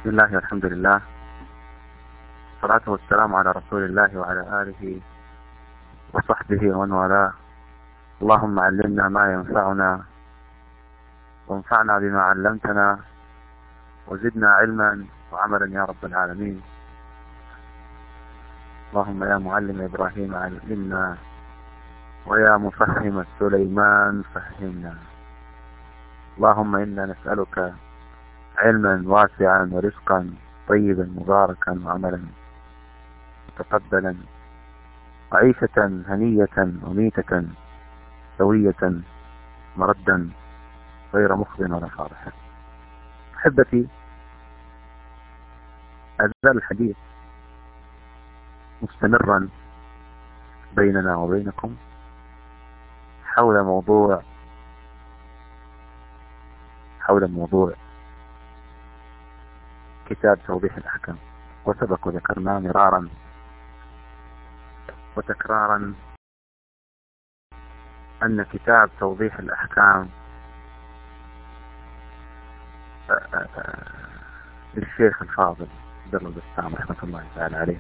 بسم الله والحمد لله، والصلاة والسلام على رسول الله وعلى آله وصحبه ومن والاه. اللهم علمنا ما ينفعنا وانفعنا بما علمتنا وزدنا علما وعملا يا رب العالمين. اللهم يا معلم إبراهيم علمنا ويا مفهم سليمان فهمنا. اللهم إنا نسألك علما واسعا ورزقا طيبا مباركا وعملا متقبلا وعيشة هنية وميتة سوية مردا غير مخزٍ ولا فاضح. أحبتي، أزال الحديث مستمرا بيننا وبينكم حول موضوع كتاب توضيح الأحكام. وسبق وذكرنا مرارا وتكرارا أن كتاب توضيح الأحكام للشيخ الفاضل عبد الله البسام رحمة الله تعالى عليه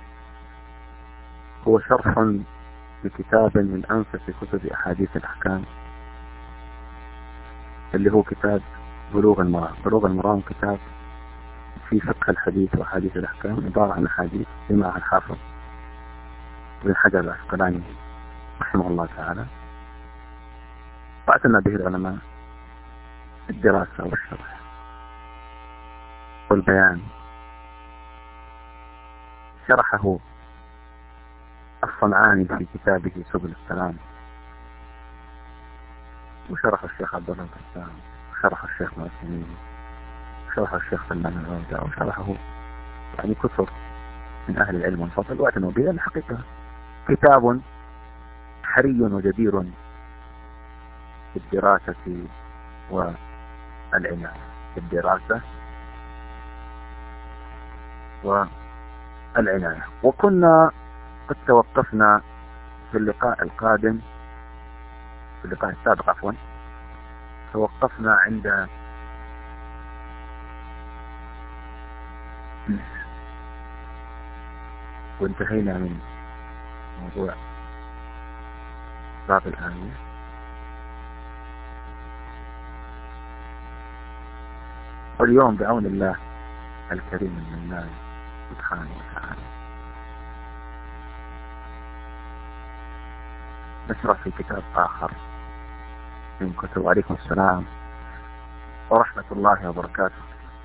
هو شرح لكتاب من أنفس كتب أحاديث الأحكام، اللي هو كتاب بلوغ المرام. بلوغ المرام كتاب في فقه الحديث وأحاديث الأحكام، عبارة عن أحاديث جمعها الحافظ ابن حجر العسقلاني رحمه الله تعالى، واعتنى به العلماء الدراسة والشرح والبيان. شرحه الصنعاني في كتابه سبل السلام، وشرح الشيخ عبد الله البسام، وشرح الشيخ معتمين، وشرح الشيخ سلمان العودة، وشرحه يعني كثر من أهل العلم والفضل واعتنوا به. الحقيقة كتاب حري وجدير بالدراسة والعناية، بالدراسة والعناية. وكنا قد توقفنا في اللقاء القادم، في اللقاء السابق عفوا، توقفنا عند وانتهينا من موضوع باب الآية. واليوم بعون الله الكريم المنان سبحانه وتعالى نشرح في كتاب آخر من كتب. عليكم السلام ورحمة الله وبركاته.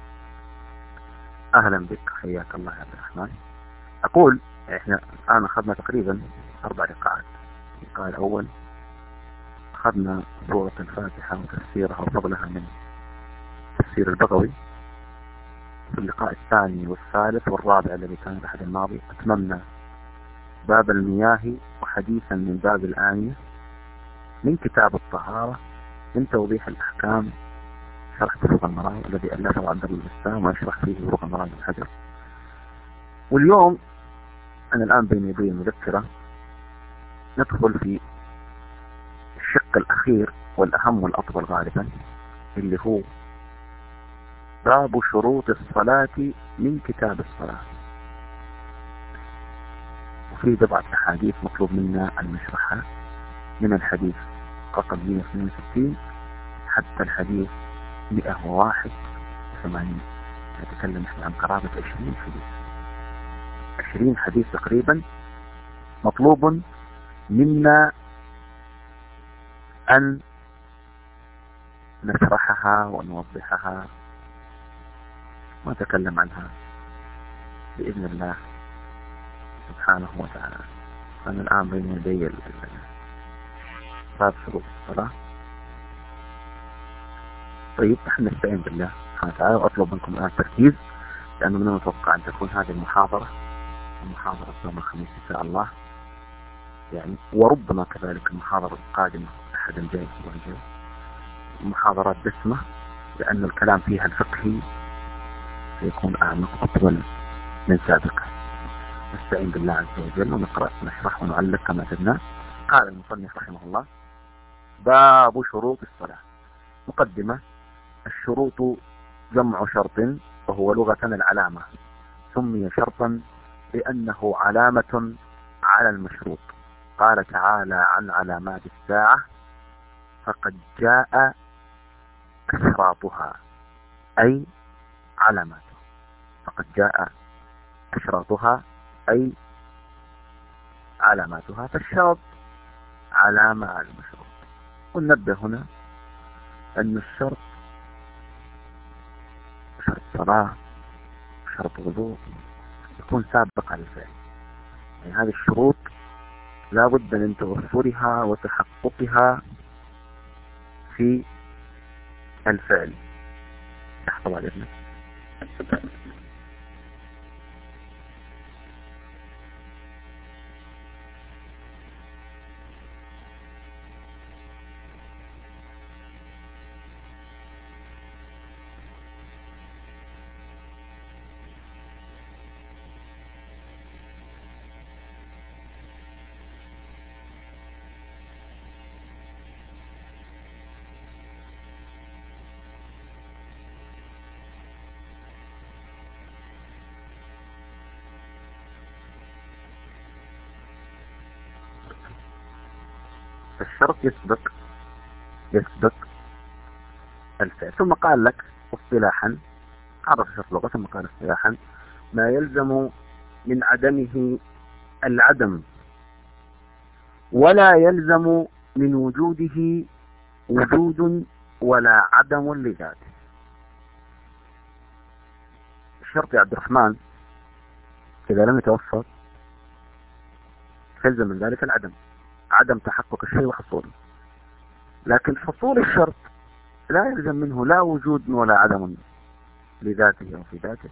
أهلا بك، حياك الله يا عبد الرحمن. أقول إحنا الآن أخذنا تقريبا 4 لقاءات. اللقاء الأول أخذنا سورة الفاتحة وتفسيرها وفضلها من تفسير البغوي. في اللقاء الثاني والثالث والرابع الذي كان الأحد الماضي أتممنا باب المياه وحديثا من باب الآنية من كتاب الطهارة من توضيح الأحكام، شرح بلوغ المرام الذي ألفه عبد الله البسام ويشرح فيه بلوغ المرام بن حجر. واليوم أنا الآن بين يدي مذكرة ندخل في الشق الأخير والأهم والأطول غالبا، اللي هو باب شروط الصلاة من كتاب الصلاة. وفي بضعة أحاديث مطلوب منا أن نشرحها من الحديث رقم 162 حتى الحديث 181. نتكلم عن قرابة 20 حديث، 20 حديث تقريبا مطلوب منا أن نشرحها ونوضحها ونتكلم عنها بإذن الله سبحانه وتعالى. أنا الآن بين يدي باب شروط الصلاة. طيب، نحن نستعين بالله سبحانه وتعالى، وأطلب منكم الآن التركيز، لأنه من المتوقع أن تكون هذه المحاضرة يوم الخميس إن شاء الله، يعني وربما كذلك المحاضرة القادمة أحد الجاي محاضرات دسمة، لأن الكلام فيها الفقهي سيكون أعمق أطول من سابقا. نستعين بالله عز وجل ونقرأ ونشرح ونعلق كما اعتدنا. قال المصنف رحمه الله: باب شروط الصلاة. مقدمة: الشروط جمع شرط وهو لغة العلامة، سمي شرطا لأنه علامة على المشروط. قال تعالى عن علامات الساعة: فقد جاء أشراطها، أي علاماتها. فقد جاء أشراطها أي علاماتها، فالشرط علامة على المشروط. وننبه هنا أن الشرط شرط صلاة، شرط وضوء، يكون سابق على الفعل. يعني هذه الشروط لا بد من توفرها وتحققها في الفعل. احفظ على ابنك. الشرط يسبق الفعل. ثم قال لك اصطلاحا، عرف الشرط لغة، ثم قال اصطلاحا: ما يلزم من عدمه العدم، ولا يلزم من وجوده وجود ولا عدم لذاته. الشرط يا عبد الرحمن إذا لم يتوفر يلزم من ذلك العدم، عدم تحقق الشيء وحصوله. لكن حصول الشرط لا يلزم منه لا وجود ولا عدم لذاته أو في ذاته،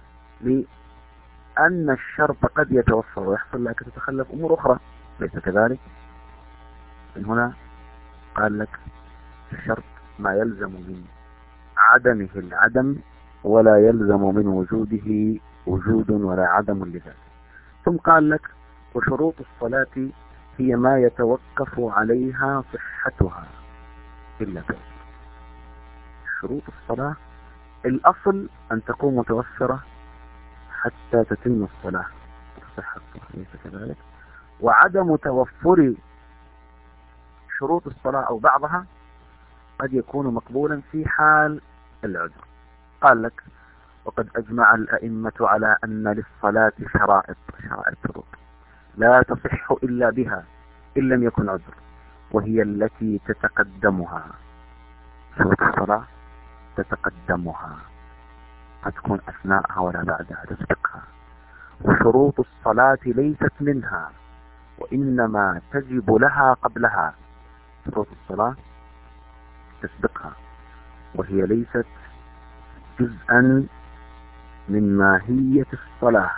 لأن الشرط قد يتوفر ويحصل لكن تتخلف أمور أخرى، ليس كذلك؟ من هنا قال لك الشرط ما يلزم من عدمه العدم، ولا يلزم من وجوده وجود ولا عدم لذاته. ثم قال لك: وشروط الصلاة هي ما يتوقف عليها صحتها إلا به. شروط الصلاة الأصل أن تكون متوفرة حتى تتم الصلاة تصح الصلاة، ليس كذلك؟ وعدم توفر شروط الصلاة أو بعضها قد يكون مقبولا في حال العذر. قال لك: وقد أجمع الأئمة على أن للصلاة شرائط شروط لا تصح إلا بها إن لم يكن عذر، وهي التي تتقدمها. شروط الصلاة تتقدمها، قد تكون أثناءها ولا بعدها، تسبقها. وشروط الصلاة ليست منها، وإنما تجب لها قبلها. شروط الصلاة تسبقها، وهي ليست جزءا من ماهية الصلاة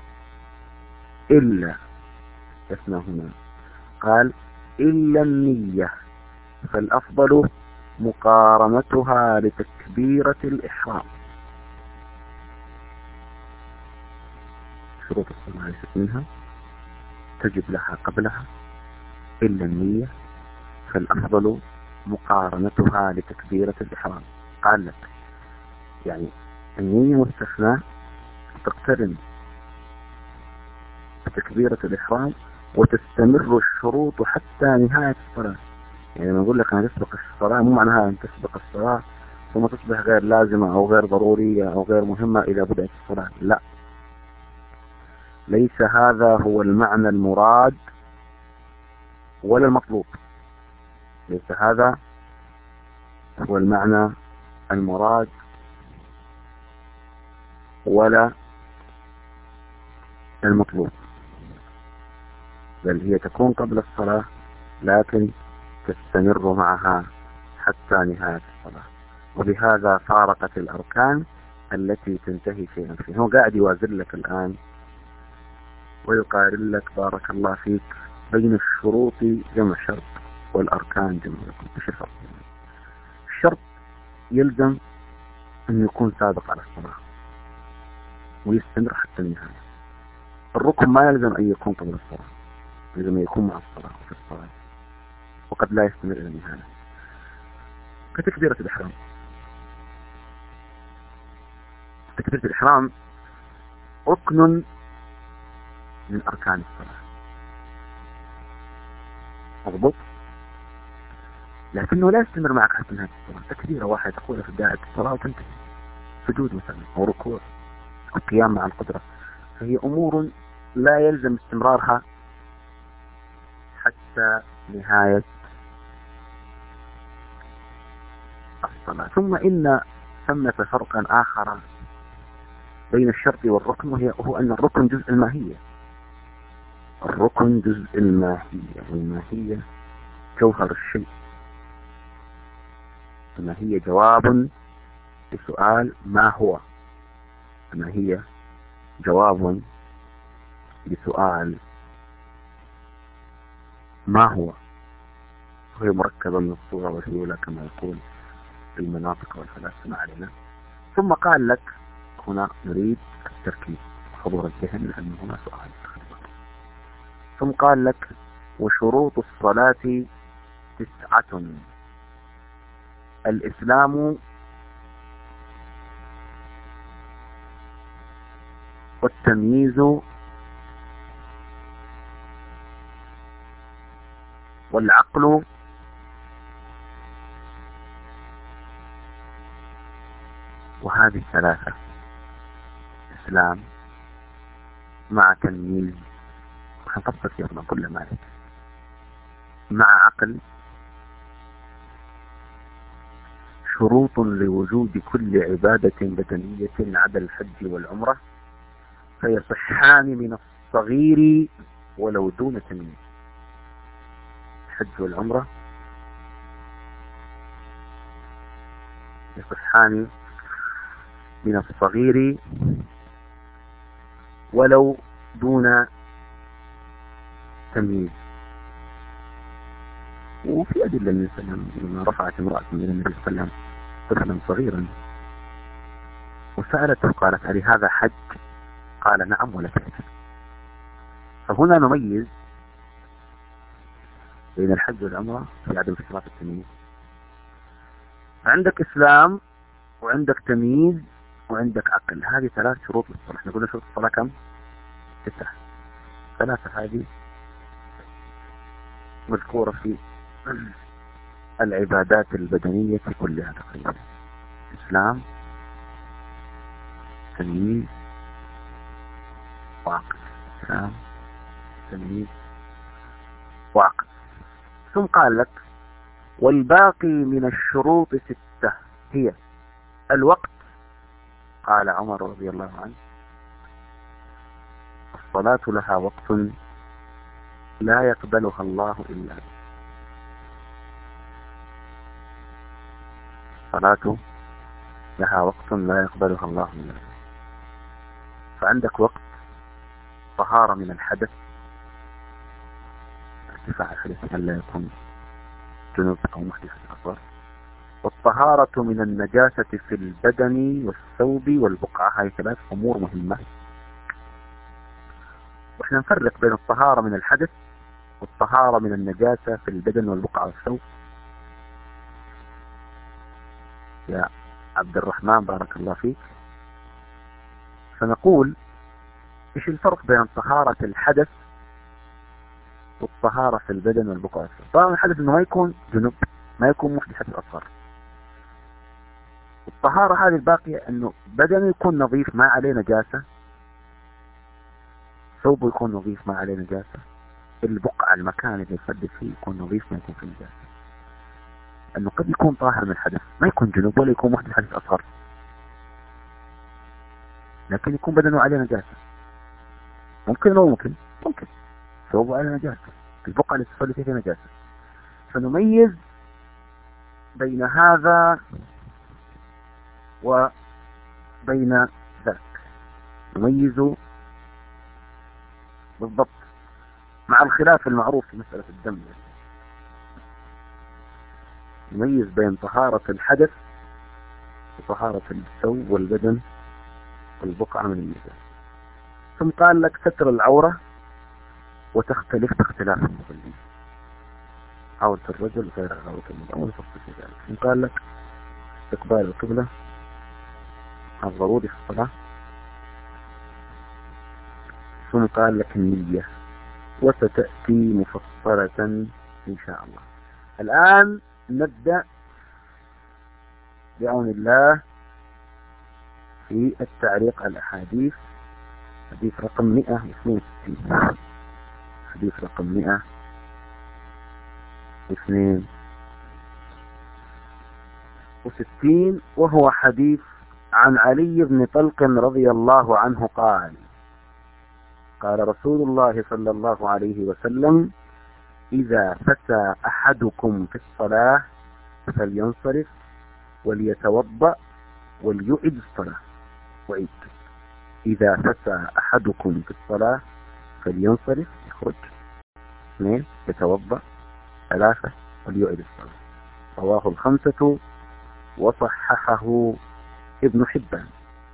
إلا اسمه هنا قال: إلا النية، فالأفضل مقارنتها لتكبيرة الإحرام. شروط الصلاة ليست منها، تجب لها قبلها، إلا النية، فالأفضل مقارنتها لتكبيرة الإحرام. قال لك يعني النية مستثنى، تقترن بتكبيرة الإحرام وتستمر الشروط حتى نهاية الصلاة. يعني لما نقول لك أنا تسبق الصلاة مو معناها أن تسبق الصلاة ثم تصبح غير لازمة أو غير ضرورية أو غير مهمة إذا بدأت الصلاة، لا، ليس هذا هو المعنى المراد ولا المطلوب. ليس هذا هو المعنى المراد ولا المطلوب، بل هي تكون قبل الصلاة لكن تستمر معها حتى نهاية الصلاة. وبهذا فارقت الأركان التي تنتهي شيئا فيه. هو قاعد يوازن لك الآن ويقارن لك بارك الله فيك بين الشروط جمع شرط والأركان جمع ركن. ايش الفرق؟ الشرط يلزم أن يكون سابق على الصلاة ويستمر حتى النهاية. الركن ما يلزم أن يكون قبل الصلاة، يلزم أن يكون مع الصلاة وفي الصلاة، وقد لا يستمر إلى النهاية. كتكبيرة الإحرام تكبيرة الإحرام ركن من أركان الصلاة، مضبوط، لكنه لا يستمر معك حتى نهاية الصلاة. تكبيرة واحدة تقولها في بداية الصلاة وتنتهي، سجود مثلا أو ركوع أو قيام مع القدرة، فهي أمور لا يلزم استمرارها حتى نهاية الصلاة. ثم إن ثمة فرقا آخر بين الشرط والركن، وهو أن الركن جزء الماهية. الركن جزء الماهية، والماهية جوهر الشيء. الماهية جواب لسؤال ما هو، الماهية جواب لسؤال ما هو، وهي مركبة من الصورة والهيولة كما يقول المناطق والفلاسفة ما علينا. ثم قال لك هنا نريد التركيز وحضور الذهن لأن هنا سؤال. ثم قال لك وشروط الصلاة 9: الإسلام والتمييز والعقل وهذه 3: إسلام مع تمييز، وحنفصل فيها كل مالك، مع عقل، شروط لوجود كل عبادة بدنية عدا الحج والعمرة، فيصحان من الصغير ولو دون تمييز. الحج والعمرة يصحان من الصغير ولو دون تمييز. وفي أدلة من السلام لما رفعت امرأة من النبي صلى الله عليه وسلم طفلا صغيرا وسألته قالت هل هذا حج؟ قال نعم ولك أجر. فهنا نميز بين الحج والعمرة في عدم اشتراك التمييز. عندك إسلام وعندك تمييز وعندك عقل، هذه 3 شروط للصلاة. احنا قلنا شروط الصلاة كم؟ 6. 3 هذه مذكورة في العبادات البدنية كلها تقريبا: إسلام، تمييز، وعقل. إسلام، تمييز، وعقل. ثم قال لك والباقي من الشروط 6 هي الوقت. قال عمر رضي الله عنه الصلاة لها وقت لا يقبلها الله إلا به. الصلاة لها وقت لا يقبلها الله إلا به. فعندك وقت طهارة من الحدث، ارتفاع الحدث أن لا يكون جنوب أو محدث أكبر، والطهارة من النجاسة في البدن والثوب والبقعة. هذه 3 أمور مهمة، وإحنا نفرق بين الطهارة من الحدث والطهارة من النجاسة في البدن والبقعة والثوب. يا عبد الرحمن بارك الله فيك، فنقول إيش الفرق بين طهارة الحدث والطهارة في البدن والبقعة والثوب؟ طبعا الحدث إنه ما يكون جنوب، ما يكون محدث أصغر. الطهارة هذه الباقية انه بدنه يكون نظيف ما عليه نجاسة، ثوبه يكون نظيف ما عليه نجاسة، البقعة المكان اللي يحدث فيه يكون نظيف ما يكون فيه نجاسة. انه قد يكون طاهر من الحدث، ما يكون جنوب ولا يكون محدث حدث اصغر، لكن يكون بدنه عليه نجاسة. ممكن او ممكن ثوبه عليه نجاسة، البقعة اللي تصلي فيها نجاسة. فنميز بين هذا وبين ذاك، نميز بالضبط مع الخلاف المعروف في مسألة الدم. نميز بين طهارة الحدث وطهارة الثوب والبدن والبقعة من النجاسة. ثم قال لك ستر العورة وتختلف باختلاف المصلين، عورة الرجل غير عورة المرأة وتفصيل ذلك. ثم قال لك استقبال القبلة الضروري في الصلاة، ثم قال لك النية، وستأتي مفصلة إن شاء الله. الآن نبدأ بعون الله في التعليق على الأحاديث. حديث رقم 162. حديث رقم 162، وهو حديث عن علي بن طلق رضي الله عنه قال: قال رسول الله صلى الله عليه وسلم: إذا فتى أحدكم في الصلاة فلينصرف وليتوضأ وليعد الصلاة. وعيد: إذا فتى أحدكم في الصلاة فلينصرف، يخرج. 2 يتوضأ. 3 وليعد الصلاة. رواه الخمسة وصححه ابن حبان.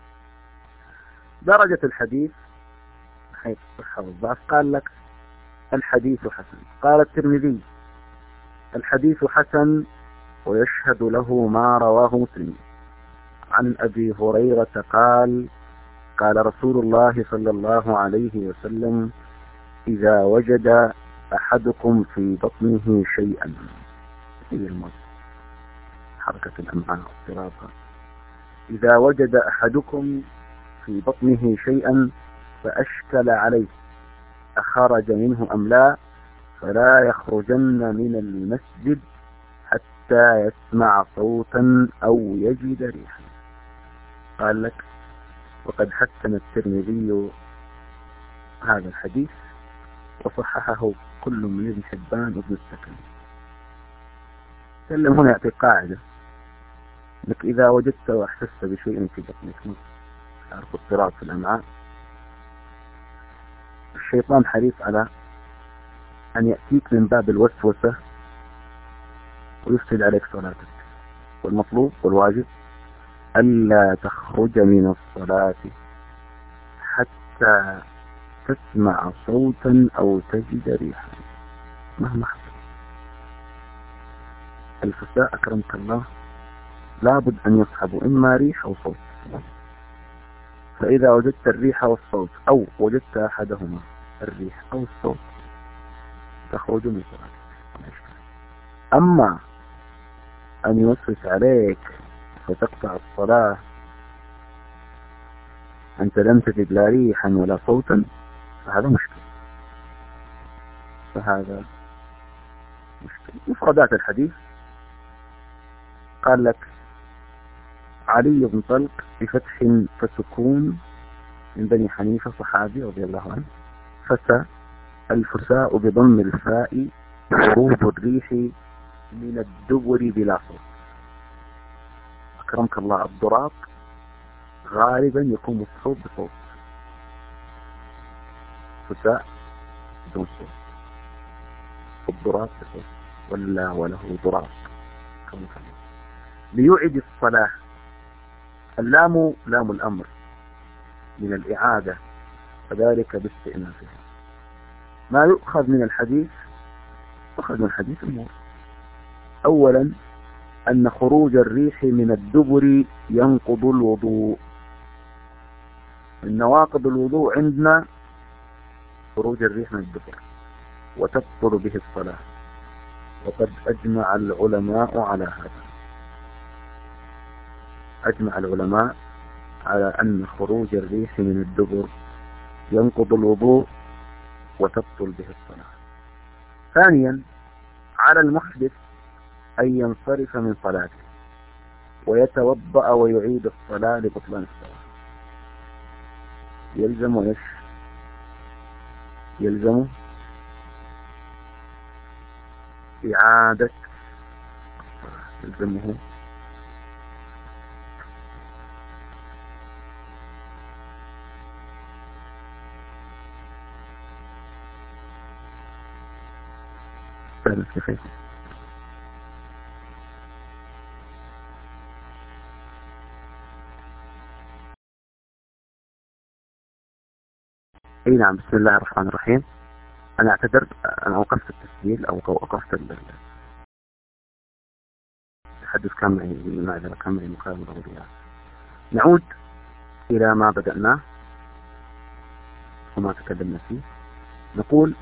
درجة الحديث حيث الصحة والضعف، قال لك الحديث حسن. قال الترمذي: الحديث حسن ويشهد له ما رواه مسلم عن أبي هريرة قال: قال رسول الله صلى الله عليه وسلم: إذا وجد أحدكم في بطنه شيئا، هي الموت، حركة الأمعاء واضطرابها. إذا وجد أحدكم في بطنه شيئا فأشكل عليه أخرج منه أم لا، فلا يخرجن من المسجد حتى يسمع صوتا أو يجد ريحا. قال لك: وقد حسن الترمذي هذا الحديث وصححه كل من ابن حبان وابن السكن. سلم هنا يعطي قاعدة انك اذا وجدت واحسست بشيء في بطنك، تعرف اضطراب في الامعاء، الشيطان حريص على ان يأتيك من باب الوسوسة ويفسد عليك صلاتك. والمطلوب والواجب ألا تخرج من الصلاة حتى تسمع صوتا أو تجد ريحا مهما حصل. الفساء أكرمك الله لابد أن يصحبوا إما ريح أو صوت. فإذا وجدت الريح والصوت أو وجدت أحدهما، الريح أو الصوت، تخرج من صلاتك. أما أن يوسوس عليك فتقطع الصلاة أنت لم تجد لا ريحا ولا صوتا، فهذا مشكلة. مفردات الحديث: قال لك علي بن طلق بفتح فسكون من بني حنيفة صحابي رضي الله عنه. فتى الفساء بضم الفاء خروج الريح من الدبر بلا صوت. أكرمك الله، الضراب غالبا يكون مصحوب بصوت. فساء بدون صوت، الضراب بصوت، ولا وله ضراب. ليعد الصلاة، اللام لام الأمر من الإعادة، فذلك باستئنافها. ما يؤخذ من الحديث؟ يؤخذ من الحديث أمور. أولا أن خروج الريح من الدبر ينقض الوضوء. من نواقض الوضوء عندنا خروج الريح من الدبر وتبطل به الصلاة، وقد أجمع العلماء على هذا. أجمع العلماء على أن خروج الريح من الدبر ينقض الوضوء وتبطل به الصلاة. ثانيا على المحدث أن ينصرف من صلاته ويتوضأ ويعيد الصلاة لبطلان الصلاة. يلزم إعادة الصلاة، يلزمه كيف. اي نعم. بسم الله الرحمن الرحيم. انا اعتذرت، انا اوقفت التسجيل او اوقفت التحدث، كان معي المعذرة، كان معي مكالمة ضرورية. نعود إلى ما بدأناه وما تكلمنا فيه. نقول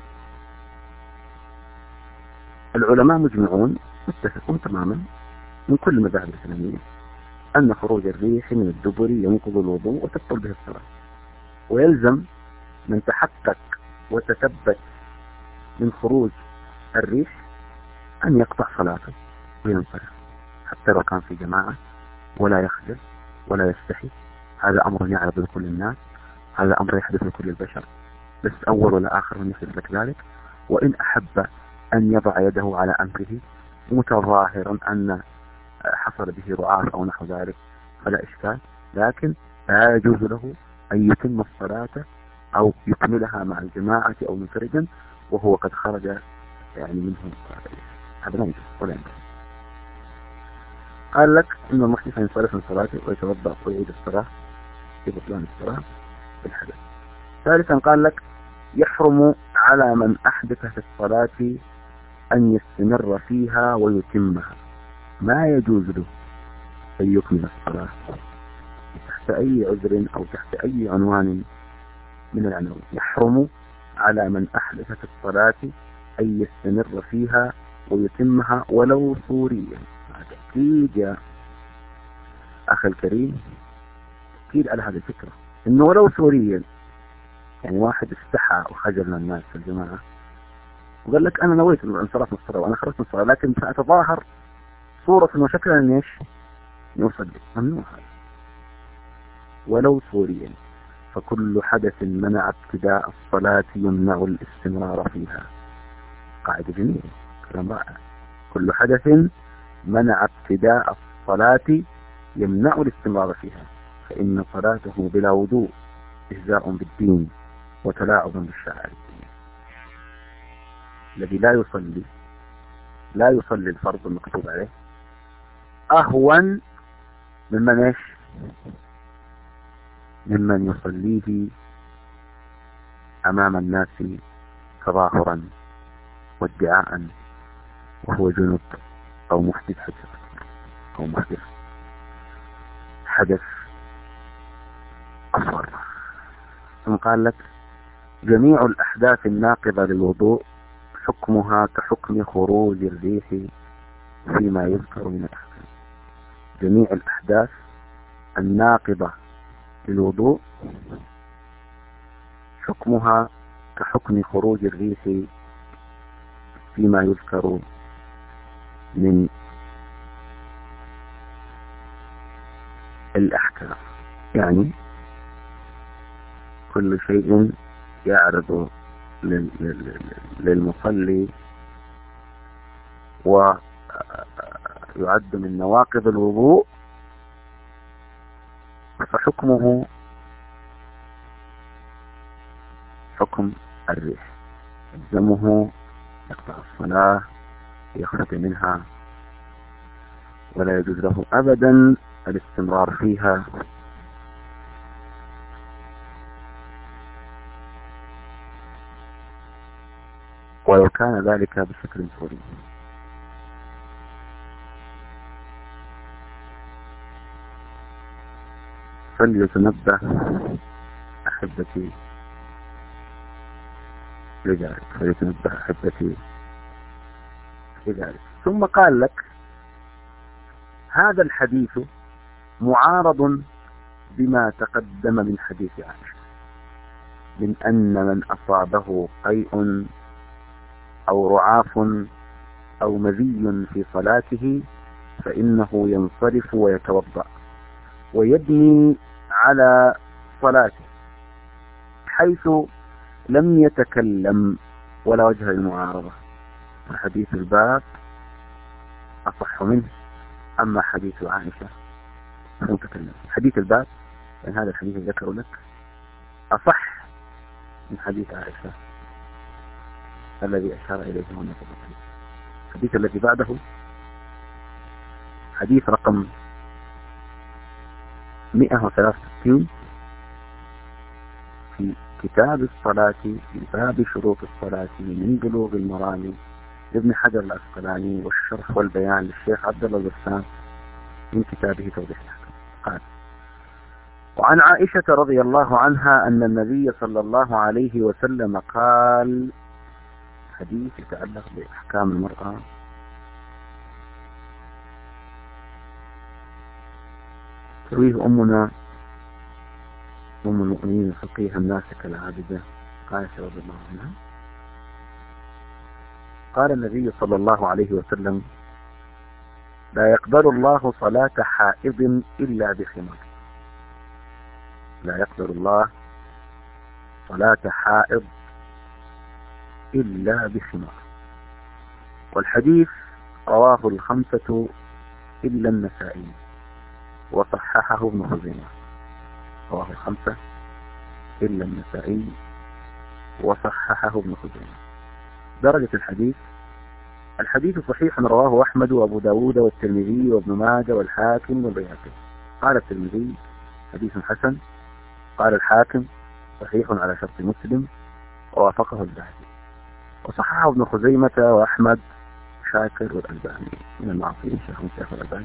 العلماء مجمعون متفقون تماما من كل المذاهب الإسلامية أن خروج الريح من الدبر ينقض الوضوء وتبطل به الصلاة، ويلزم من تحقق وتثبت من خروج الريح أن يقطع صلاته وينصرف، حتى لو كان في جماعة، ولا يخجل ولا يستحي. هذا أمر يعرض لكل الناس، هذا أمر يحدث لكل البشر، بس أول ولا آخر من يحدث لك ذلك. وإن أحب أن يضع يده على أنفه متظاهرا أن حصل به رعاف أو نحو ذلك فلا إشكال، لكن لا يجوز له أن يتم الصلاة أو يكملها مع الجماعة أو منفردا وهو قد خرج يعني منه. هذا لا يجوز ولا ينبغي. قال لك إن المحدث ينصرف من صلاته ويتوضأ ويعيد الصلاة في بطلان الصلاة بالحدث. ثالثا قال لك يحرم على من أحدث في الصلاة أن يستمر فيها ويتمها، ما يجوز له أن يكمل الصلاة تحت أي عذر أو تحت أي عنوان من العناوين. يحرم على من أحدث في الصلاة أن يستمر فيها ويتمها ولو صوريا. أكيد يا أخي الكريم، أكيد على هذه الفكرة إنه ولو صوريا، يعني واحد استحى وخجل من الناس في الجماعة وقال لك أنا نويت الانصراف من الصلاة وأنا خرجت من الصلاة، لكن سأتظاهر صورة وشكلا أن إيش يصلي، ممنوع هذا ولو صوريا. فكل حدث منع ابتداء الصلاة يمنع الاستمرار فيها. قاعدة جميلة، كلام رائع. كل حدث منع ابتداء الصلاة يمنع الاستمرار فيها، فإن صلاته بلا وضوء إهزاء بالدين وتلاعب بالشعائر. الذي لا يصلي الفرض المكتوب عليه أهون ممن إيش؟ ممن يصليه أمام الناس تظاهرا وادعاء وهو جنب أو محدث أو محدث حدث أصغر. ثم قال لك جميع الأحداث الناقضة للوضوء حكمها كحكم خروج الريح فيما يذكر من الأحكام. جميع الأحداث الناقضة للوضوء حكمها كحكم خروج الريح فيما يذكر من الأحكام. يعني كل شيء يعرض للمصلي ويعد من نواقض الوضوء فحكمه حكم الريح، يلزمه يقطع الصلاة يخرج منها ولا يجوز له أبدا الاستمرار فيها. ولو كان ذلك بشكل صوري. فليتنبه أحبتي لذلك، فليتنبه أحبتي لذلك. ثم قال لك هذا الحديث معارض بما تقدم من حديث عائشة من أن من أصابه قيء أو رعاف أو مذي في صلاته فإنه ينصرف ويتوضأ ويبني على صلاته، حيث لم يتكلم ولا وجه للمعارضة. حديث الباب أصح منه، أما حديث عائشة فمتكلم. حديث الباب يعني هذا الحديث ذكر لك أصح من حديث عائشة الذي أشار إليه هنا. الحديث الذي بعده حديث رقم 163 في كتاب الصلاة في باب شروط الصلاة من بلوغ المرام لابن حجر العسقلاني والشرح والبيان للشيخ عبد الله البسام من كتابه توضيح الأحكام. قال وعن عائشة رضي الله عنها أن النبي صلى الله عليه وسلم قال، حديث يتعلق بأحكام المرأة، ترويه أمنا أم المؤمنين الفقيهة الناسكة العابدة عائشة رضي الله عنها، قال النبي صلى الله عليه وسلم: لا يقبل الله صلاة حائض إلا بخمار. لا يقبل الله صلاة حائض إلا بخمار. والحديث رواه الخمسة إلا النسائي وصححه ابن خزيمة. رواه الخمسة إلا النسائي وصححه ابن خزيمة. درجة الحديث صحيح رواه أحمد وأبو داود والترمذي وابن ماجه والحاكم والبيهقي. قال الترمذي حديث حسن، قال الحاكم صحيح على شرط مسلم، ووافقه الذهبي، وصححه ابن خزيمة وأحمد شاكر والألباني من المعصيين شيخ الألباني.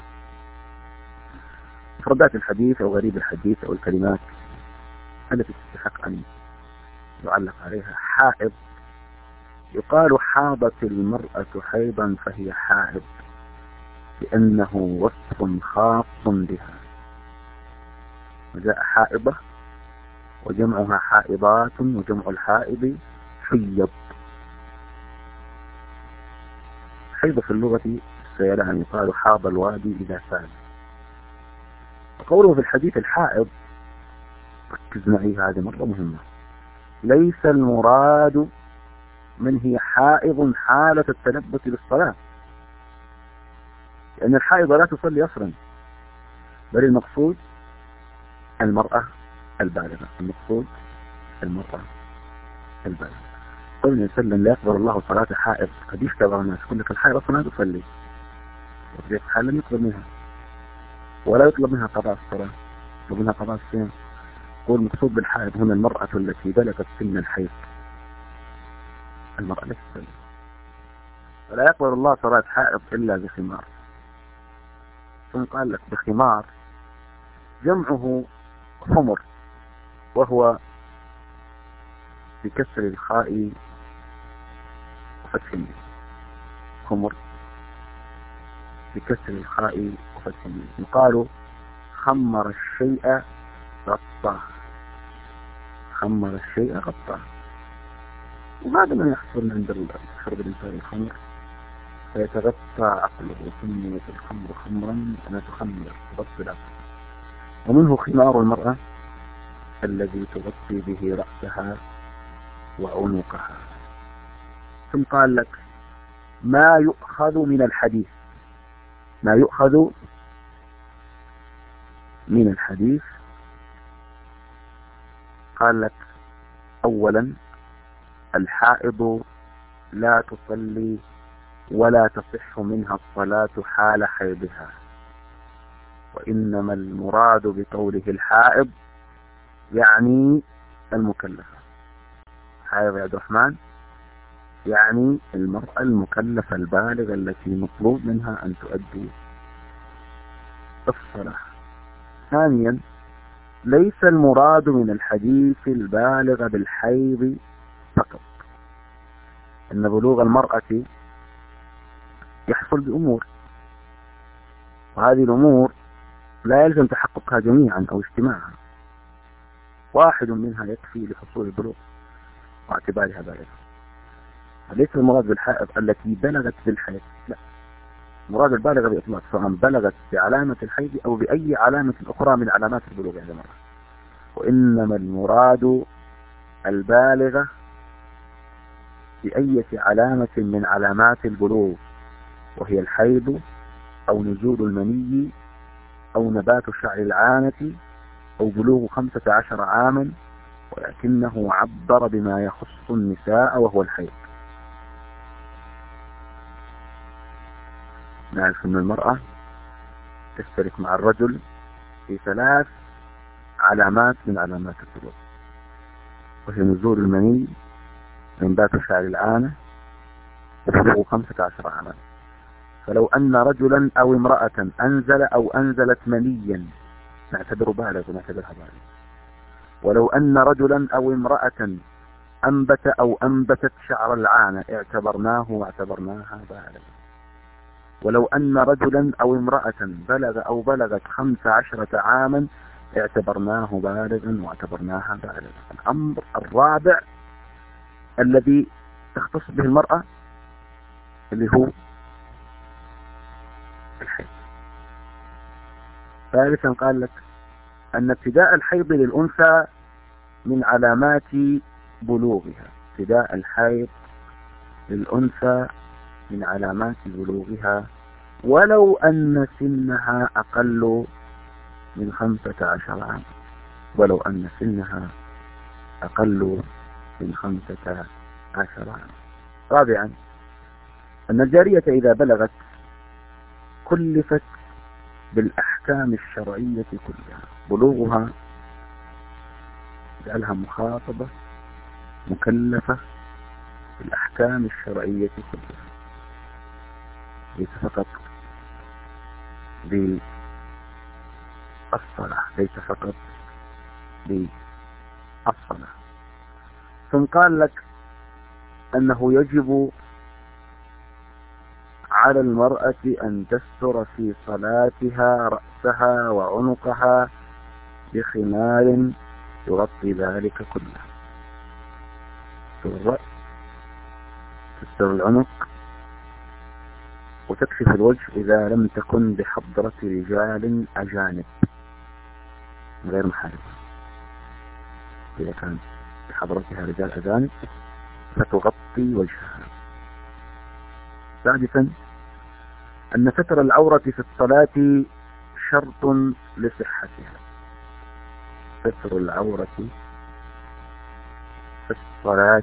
مفردات الحديث أو غريب الحديث أو الكلمات التي تستحق أن يعلق عليها: حائض، يقال حاضت المرأة حيضا فهي حائض، لأنه وصف خاص بها. وجاء حائضة وجمعها حائضات، وجمع الحائض حيض. حيض في اللغة السيلان، يقال حاض الوادي إذا سال. وقوله في الحديث الحائض، ركز معي هذه مرة مهمة، ليس المراد من هي حائض حالة التلبس بالصلاة، لأن الحائض لا تصلي أصلا، بل المقصود المرأة البالغة. المقصود المرأة البالغة. قول النبي صلى الله عليه وسلم: لا يقبل الله صلاة حائض. قد يختبر الناس يقول لك الحائض أصلا لا تصلي، وفي حال لم يقبل منها ولا يطلب منها قضاء الصلاة، يطلب منها قضاء الصيام. قول المقصود بالحائض هنا المرأة التي بلغت سن الحيض، المرأة التي تصلي. ولا يقبل الله صلاة حائض إلا بخمار. ثم قال لك بخمار جمعه خمر، وهو بكسر الخاء وفتح الميم. خمر بكسر الخاء وفتح الميم. يقال خمر الشيء غطاه، خمر الشيء غطاه. وهذا ما يحصل عند شرب الإنسان الخمر، فيتغطى عقله، ثم الخمر خمرا أنا تخمر تغطي العقل. ومنه خمار المرأة الذي تغطي به رأسها وعنقها. ثم قال لك ما يؤخذ من الحديث. ما يؤخذ من الحديث، قال لك أولا الحائض لا تصلي ولا تصح منها الصلاة حال حيضها، وإنما المراد بقوله الحائض يعني المكلفة. حائض يا عبد الرحمن يعني المرأة المكلفة البالغة التي مطلوب منها أن تؤدي الصلاة. ثانيا ليس المراد من الحديث البالغة بالحيض فقط، أن بلوغ المرأة يحصل بأمور، وهذه الأمور لا يلزم تحققها جميعا أو اجتماعها، واحد منها يكفي لحصول البلوغ واعتبارها بالغة. ليس المراد بالحائض التي بلغت بالحيض، لا، مراد البالغة بإطلاق، سواء بلغت بعلامة الحيض أو بأي علامة أخرى من علامات البلوغ هذا مرة. وإنما المراد البالغة بأية علامة من علامات البلوغ، وهي الحيض أو نزول المني أو نبات شعر العانة أو بلوغ 15 عاما، ولكنه عبر بما يخص النساء وهو الحيض. نعرف أن المرأة تشترك مع الرجل في 3 علامات من علامات البلوغ، وهي نزول المني، انبات شعر العانة، وبلوغ 15 عاما. فلو أن رجلا أو امرأة أنزل أو أنزلت منيا نعتبره بالغ ونعتبرها بالغ. ولو أن رجلا أو امرأة أنبت أو أنبتت شعر العانة اعتبرناه واعتبرناها بالغ. ولو أن رجلا أو امرأة بلغ أو بلغت 15 عاما اعتبرناه بالغا واعتبرناها بالغا. الأمر الرابع الذي تختص به المرأة اللي هو الحيض. ثالثا قال لك أن ابتداء الحيض للأنثى من علامات بلوغها. ابتداء الحيض للأنثى من علامات بلوغها ولو أن سنها أقل من 15 عام. ولو أن سنها أقل من 15 عام. رابعا أن الجارية إذا بلغت كلفت بالأحكام الشرعية كلها. بلوغها جعلها مخاطبة مكلفة بالأحكام الشرعية كلها، ليس فقط بالصلاة، ليس فقط بالصلاة. ثم قال لك أنه يجب على المرأة أن تستر في صلاتها رأسها وعنقها بخمار يغطي ذلك كله. تستر الرأس، تستر العنق، وتكشف الوجه إذا لم تكن بحضرة رجال أجانب غير محارم. إذا كان بحضرتها رجال أجانب فتغطي وجهها. سادسا أن ستر العورة في الصلاة شرط لصحتها. ستر العورة في الصلاة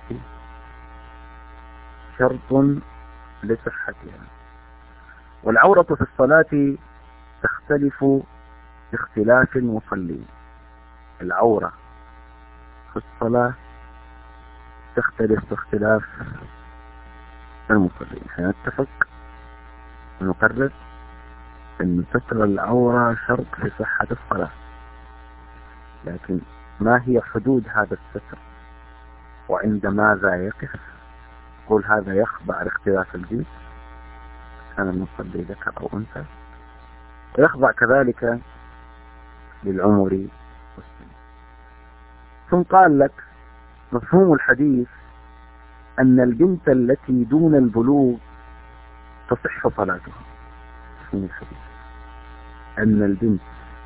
شرط لصحتها. والعورة في الصلاة تختلف باختلاف المصلين. العورة في الصلاة تختلف باختلاف المصلين. نتفق ونقرر أن ستر العورة شرط في صحة الصلاة، لكن ما هي حدود هذا الستر وعند ماذا يقف؟ قل هذا يخضع لاختلاف الجنس، كان المصلي ذكر أو أنثى، ويخضع كذلك للعمر والسن. ثم قال لك مفهوم الحديث أن البنت التي دون البلوغ تصح صلاتها. مفهوم الحديث أن البنت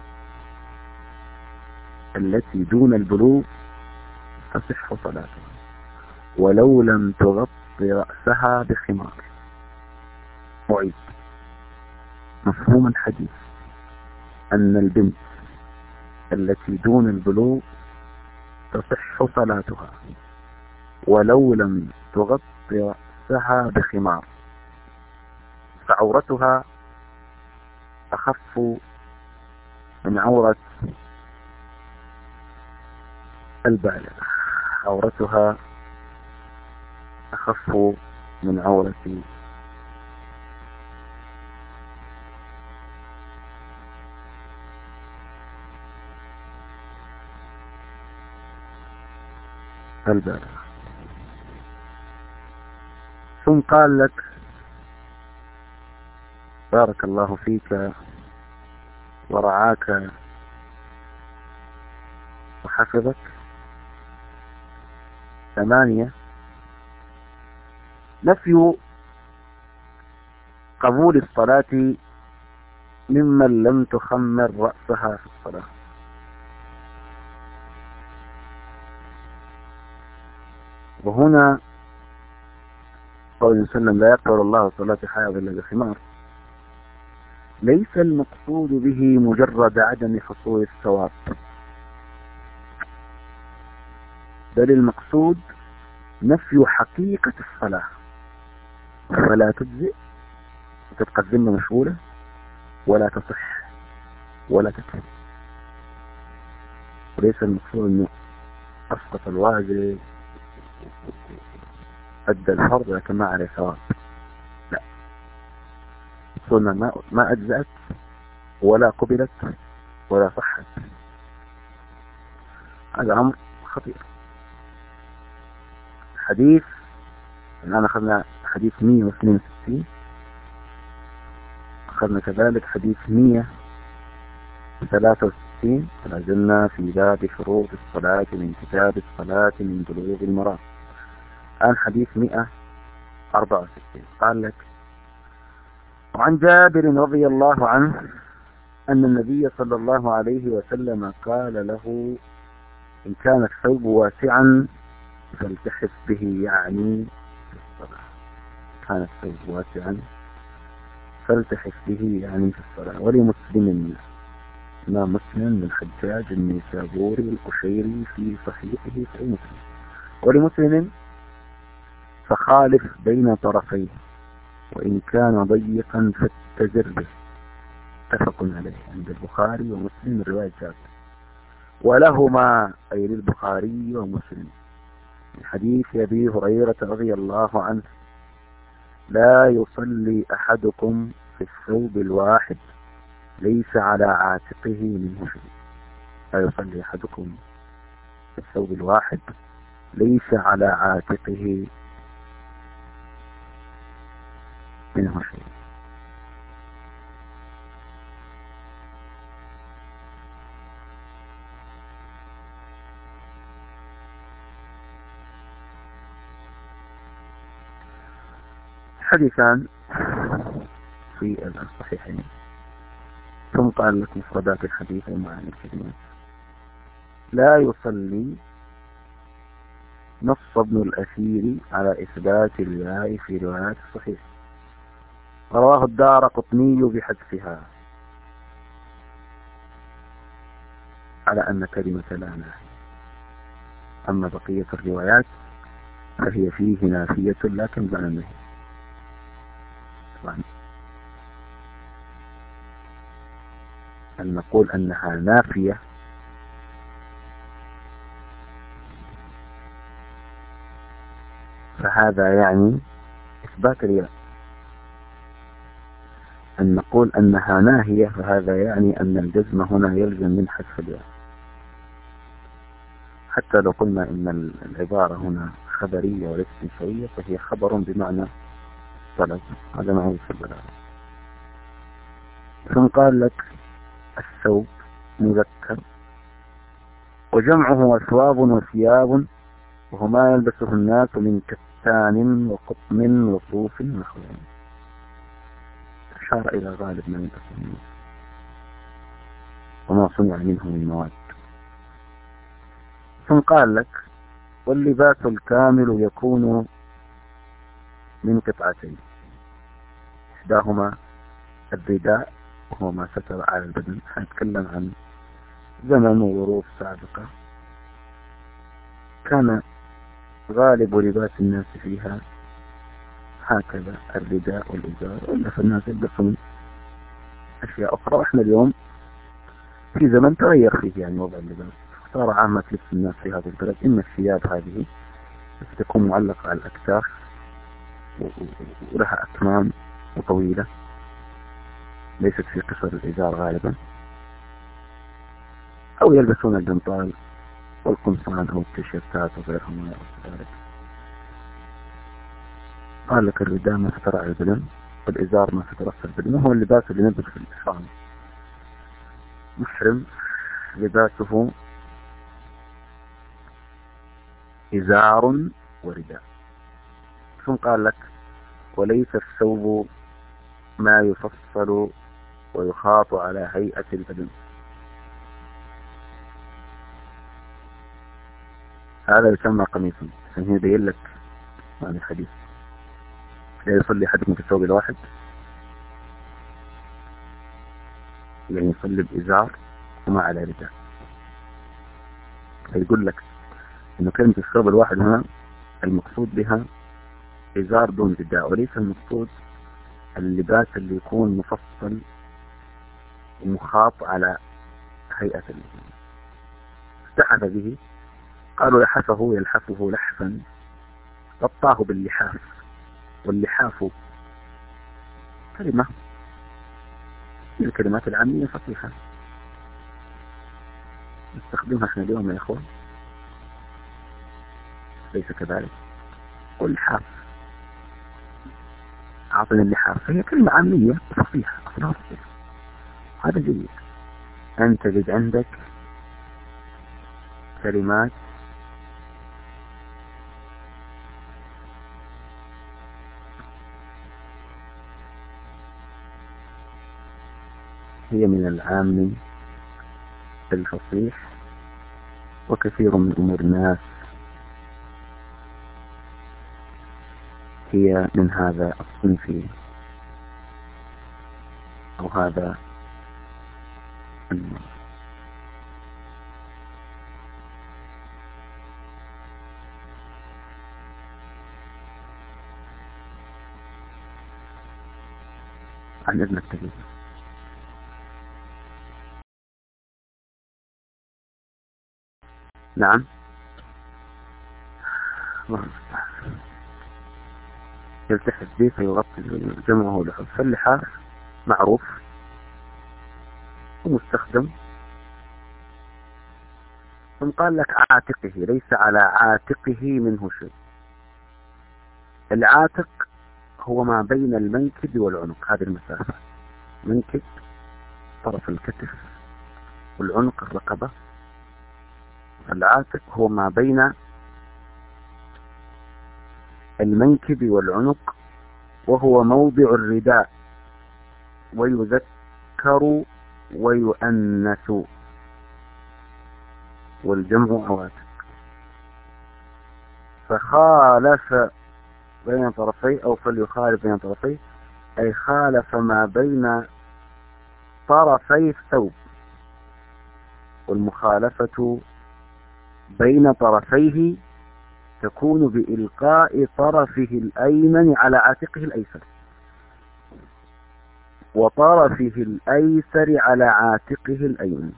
التي دون البلوغ تصح صلاتها ولو لم تغطي رأسها بخمار. أعيد مفهوم الحديث أن البنت التي دون البلوغ تصح صلاتها ولو لم تغطي رأسها بخمار، فعورتها أخف من عورة البالغ. عورتها أخف من عورة البالغ. ثم قال لك بارك الله فيك ورعاك وحفظك. 8 نفي قبول الصلاة ممن لم تخمر رأسها في الصلاة. وهنا قال النبي صلى الله عليه وسلم لا يقبل الله صلاة حائض إلا بخمار. ليس المقصود به مجرد عدم حصول الثواب، بل المقصود نفي حقيقة الصلاة، فلا تجزئ وتبقى الذمة مشغولة ولا تصح ولا تكفي. وليس المقصود انه اسقط الواجب ادى الفرض لكن ما عليه ثواب، لا، قلنا ما اجزأت ولا قبلت ولا صحت. هذا أمر خطير. حديث الآن أخذنا حديث 162، أخذنا كذلك حديث 163، فلازلنا في باب شروط الصلاة من كتاب الصلاة من بلوغ المرام. الآن حديث 164 قال لك: وعن جابر رضي الله عنه أن النبي صلى الله عليه وسلم قال له: إن كان الثوب واسعا فالتحف به، يعني في الصلاة. كان الثوب واسعا فالتحف به يعني في الصلاة. ولمسلم، ما مسلم من حجاج النيسابوري القشيري في صحيحه في مسلم. ولمسلم: فخالف بين طرفيه، وإن كان ضيقا فاتزر به. متفق عليه عند البخاري ومسلم رواية جابر. ولهما أي للبخاري ومسلم من حديث أبي هريرة رضي الله عنه: لا يصلي أحدكم في الثوب الواحد ليس على عاتقه منه شيء. لا يصلي أحدكم في الثوب الواحد ليس على عاتقه منه شيء. حديثان في الصحيحين. ثم قال لك مفردات الحديث ومعاني الكلمات. لا يصلي نص ابن الأثير على إثبات الياء في روايات الصحيح، رواه الدارقطني بحذفها على أن كلمة لا نافية. أما بقية الروايات فهي فيه نافية لكن بمعنى النهي. طبعا أن نقول أنها نافية فهذا يعني إثبات الياء. أن نقول أنها ناهية فهذا يعني أن الجزم هنا يلزم من حذف الياء. حتى لو قلنا إن العبارة هنا خبرية وليست إنشائية فهي خبر بمعنى طلب. هذا معروف في البلاغة. ثم قال لك: الثوب مذكر وجمعه أثواب وثياب، وهو ما يلبسه الناس من كتان وقطن وصوف نحوه. أشار إلى غالب ما يلبسه الناس وما صنع منه من مواد. ثم قال لك: واللباس الكامل يكون من قطعتين، إحداهما الرداء وهو ما ستر على البدن. هنتكلم عن زمن وظروف سابقة كان غالب لباس الناس فيها هكذا الرداء والإزار، وإلا فالناس يلبسون أشياء أخرى. وإحنا اليوم في زمن تغير فيه يعني وضع اللباس، صار عامة لبس الناس في هذا البلد إما الثياب هذه تكون معلقة على الأكتاف ولها أكمام وطويلة ليست في قصر الإزار غالبا، أو يلبسون الجنطال والقمصان أو التيشيرتات وغيرهم. قال لك: الرداء ما ستر على البدن، والإزار ما ستر على البدن، وهو اللباس اللي نلبس في الإحرام. محرم لباسه إزار ورداء. ثم قال لك: وليس الثوب ما يفصل ويخاط على هيئة البدن. هذا يسمى قميصا. عشان يبين لك معنى الحديث: لا يصلي أحدكم في الثوب الواحد، يعني يصلي بإزار وما على رداء. فيقول لك إنه كلمة الثوب الواحد هنا المقصود بها إزار دون رداء، وليس المقصود اللباس اللي يكون مفصل ومخاط على هيئة الإنسان. استحف به، قالوا يلحفه لحفا، غطاه باللحاف. واللحاف كلمة من الكلمات العامية فصيحة، نستخدمها احنا اليوم يا اخوان، ليس كذلك. واللحاف، أعطني اللحاف، هي كلمة عامية فصيحة، أصلها فصيحة، هذا جيد. أن تجد عندك كلمات هي من العام الفصيح، وكثير من أمور الناس هي من هذا الصنف أو هذا النوع. عن إذن التجيب. نعم، يلتحف به فيغطي جمعه لحف. فاللحاف معروف ومستخدم. ثم قال لك عاتقه، ليس على عاتقه منه شيء. العاتق هو ما بين المنكب والعنق، هذه المسافة، منكب طرف الكتف والعنق الرقبة. العاتق هو ما بين المنكب والعنق، وهو موضع الرداء، ويذكر ويؤنث، والجمع عواتق. فخالف بين طرفي أو فليخالف بين طرفي، أي خالف ما بين طرفي الثوب، والمخالفة بين طرفيه تكون بإلقاء طرفه الأيمن على عاتقه الأيسر، وطرفه الأيسر على عاتقه الأيمن،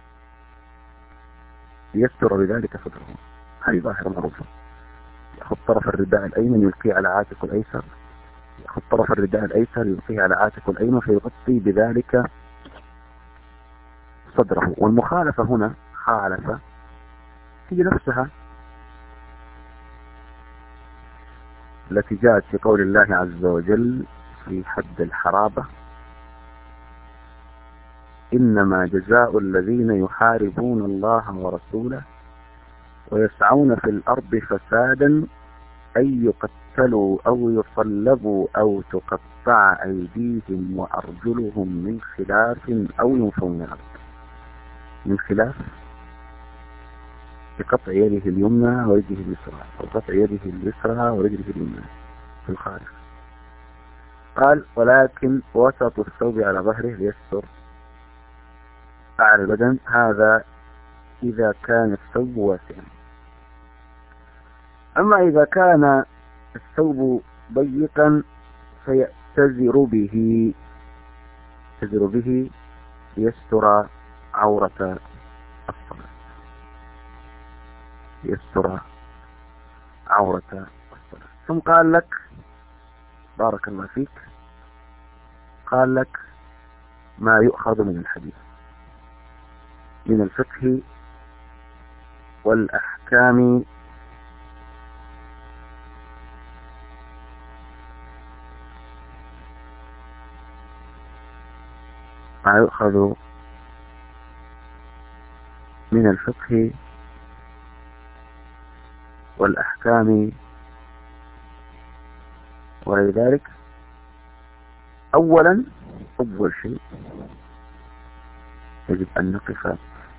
يستر بذلك صدره. هذه ظاهرة معروفة. يأخذ طرف الرداء الأيمن يلقيه على عاتق الأيسر، يأخذ طرف الرداء الأيسر يلقيه على عاتق الأيمن، فيغطي بذلك صدره. والمخالفة هنا خالف هي نفسها التي جاءت في قول الله عز وجل في حد الحرابة: إنما جزاء الذين يحاربون الله ورسوله ويسعون في الأرض فسادا أن يقتلوا أو يصلبوا أو تقطع أيديهم وأرجلهم من خلاف أو ينفوا من الأرض. من خلاف بقطع يده اليمنى ورجله اليسرى، أو قطع يده اليسرى ورجله اليمنى في الخارج. قال: ولكن وسط الثوب على ظهره ليستر أعلى البدن، هذا إذا كان الثوب واسعا. أما إذا كان الثوب ضيقا فيأتزر به، يأتزر به ليستر عورة الصلاة، ليستر عورة الصلاة. ثم قال لك بارك الله فيك، قال لك ما يؤخذ من الحديث من الفقه والأحكام ما يؤخذ من الفقه والأحكام وغير ذلك. أولا، أول شيء يجب أن نقف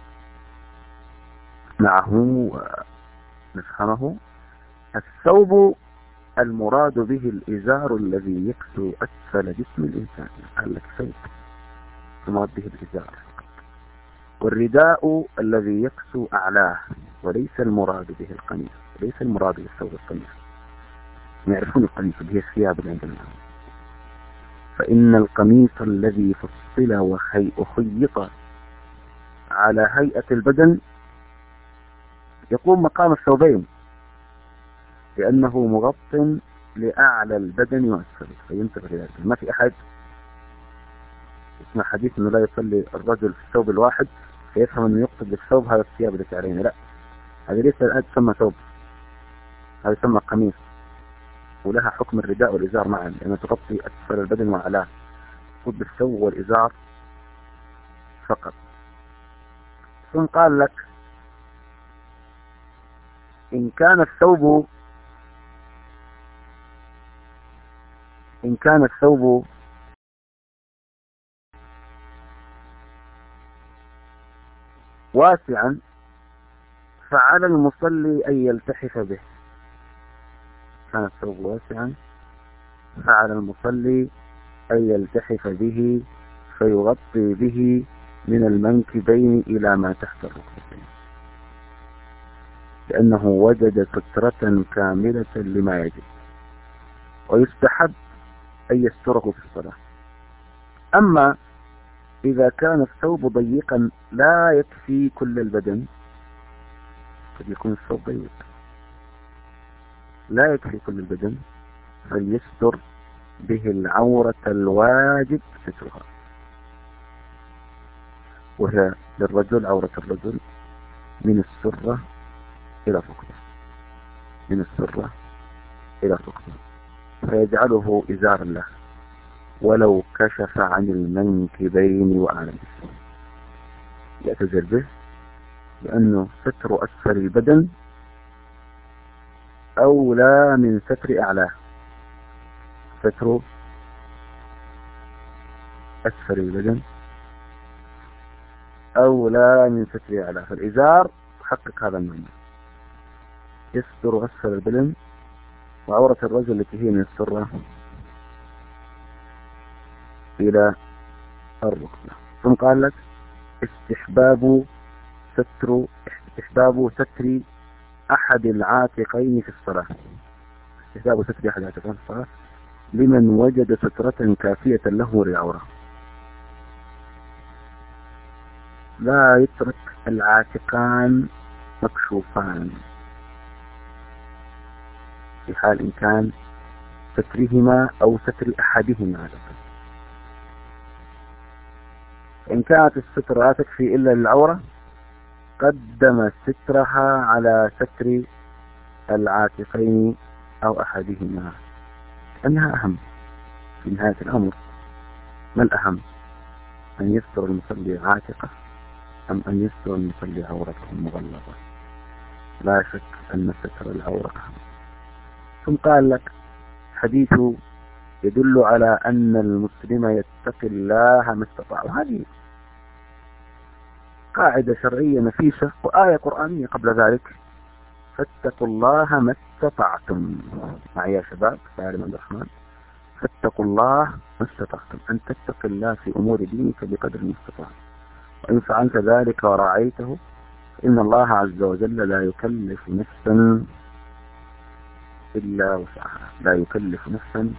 معه ونفهمه. الثوب المراد به الإزار الذي يكسو أسفل جسم الإنسان، قال لك ثوب المراد به الإزار، والرداء الذي يكسو أعلاه، وليس المراد به القميص، ليس المراد بالثوب القميص. يعرفون القميص اللي هي الثياب اللي عندنا، فإن القميص الذي فصل وخيط على هيئة البدن يقوم مقام الثوبين، لأنه مغطٍ لأعلى البدن وأسفله، فينتبه لذلك. ما في أحد اسمع حديث أنه لا يصلي الرجل في الثوب الواحد فيفهم أنه يقصد بالثوب هذا الثياب التي علينا. لا، هذه ليس الآن تسمى ثوب، هذا يسمى قميص، ولها حكم الرداء والإزار معا لأنها تغطي أسفل البدن وأعلاه. خذ بالثوب والإزار فقط. ثم قال لك إن كان الثوب واسعا فعلى المصلي أن يلتحف به. كان الثوب واسعا فعلى المصلي أن يلتحف به فيغطي به من المنكبين إلى ما تحت الركبتين، لأنه وجد سترة كاملة لما يجب، ويستحب أن يستره في الصلاة. أما إذا كان الثوب ضيقا لا يكفي كل البدن، قد يكون الثوب ضيق لا يكفي كل البدن، فليستر به العورة الواجب سترها، وهي للرجل عورة الرجل من السرة إلى الركبة، من السرة إلى الركبة، فيجعله إزارا له ولو كشف عن المنكبين وأعلى الجسم، يعتذر به، لأنه ستر أسفل البدن أولى من ستر أعلاه. ستر أسفل البدن أولى من ستر أعلاه، فالإزار يحقق هذا المعنى، يستر أسفل البدن وعورة الرجل التي هي من السرة إلى الركبة. ثم قال لك استحباب ستر أحد العاتقين في الصلاة. استحباب ستر أحد العاتقين في الصلاة لمن وجد سترة كافية له للعورة. لا يترك العاتقان مكشوفان في حال إن كان سترهما أو ستر أحدهما. إن كانت السترة لا تكفي إلا للعورة قدم سترها على ستر العاتقين أو أحدهما، أنها أهم في نهاية الأمر. ما الأهم، أن يستر المصلي عاتقه أم أن يستر المصلي عورته المغلظة؟ لا شك أن ستر العورة أهم. ثم قال لك حديث يدل على أن المسلم يتقي الله ما استطاع، وهذه قاعدة شرعية نفيسة وآية قرآنية قبل ذلك: فاتقوا الله ما استطعتم. معي يا شباب سالم عبد الرحمن، فاتقوا الله ما استطعتم، أن تتقي الله في أمور دينك بقدر المستطاع، وإن فعلت ذلك ورعيته إن الله عز وجل لا يكلف نفسا إلا وسعها، لا يكلف نفسا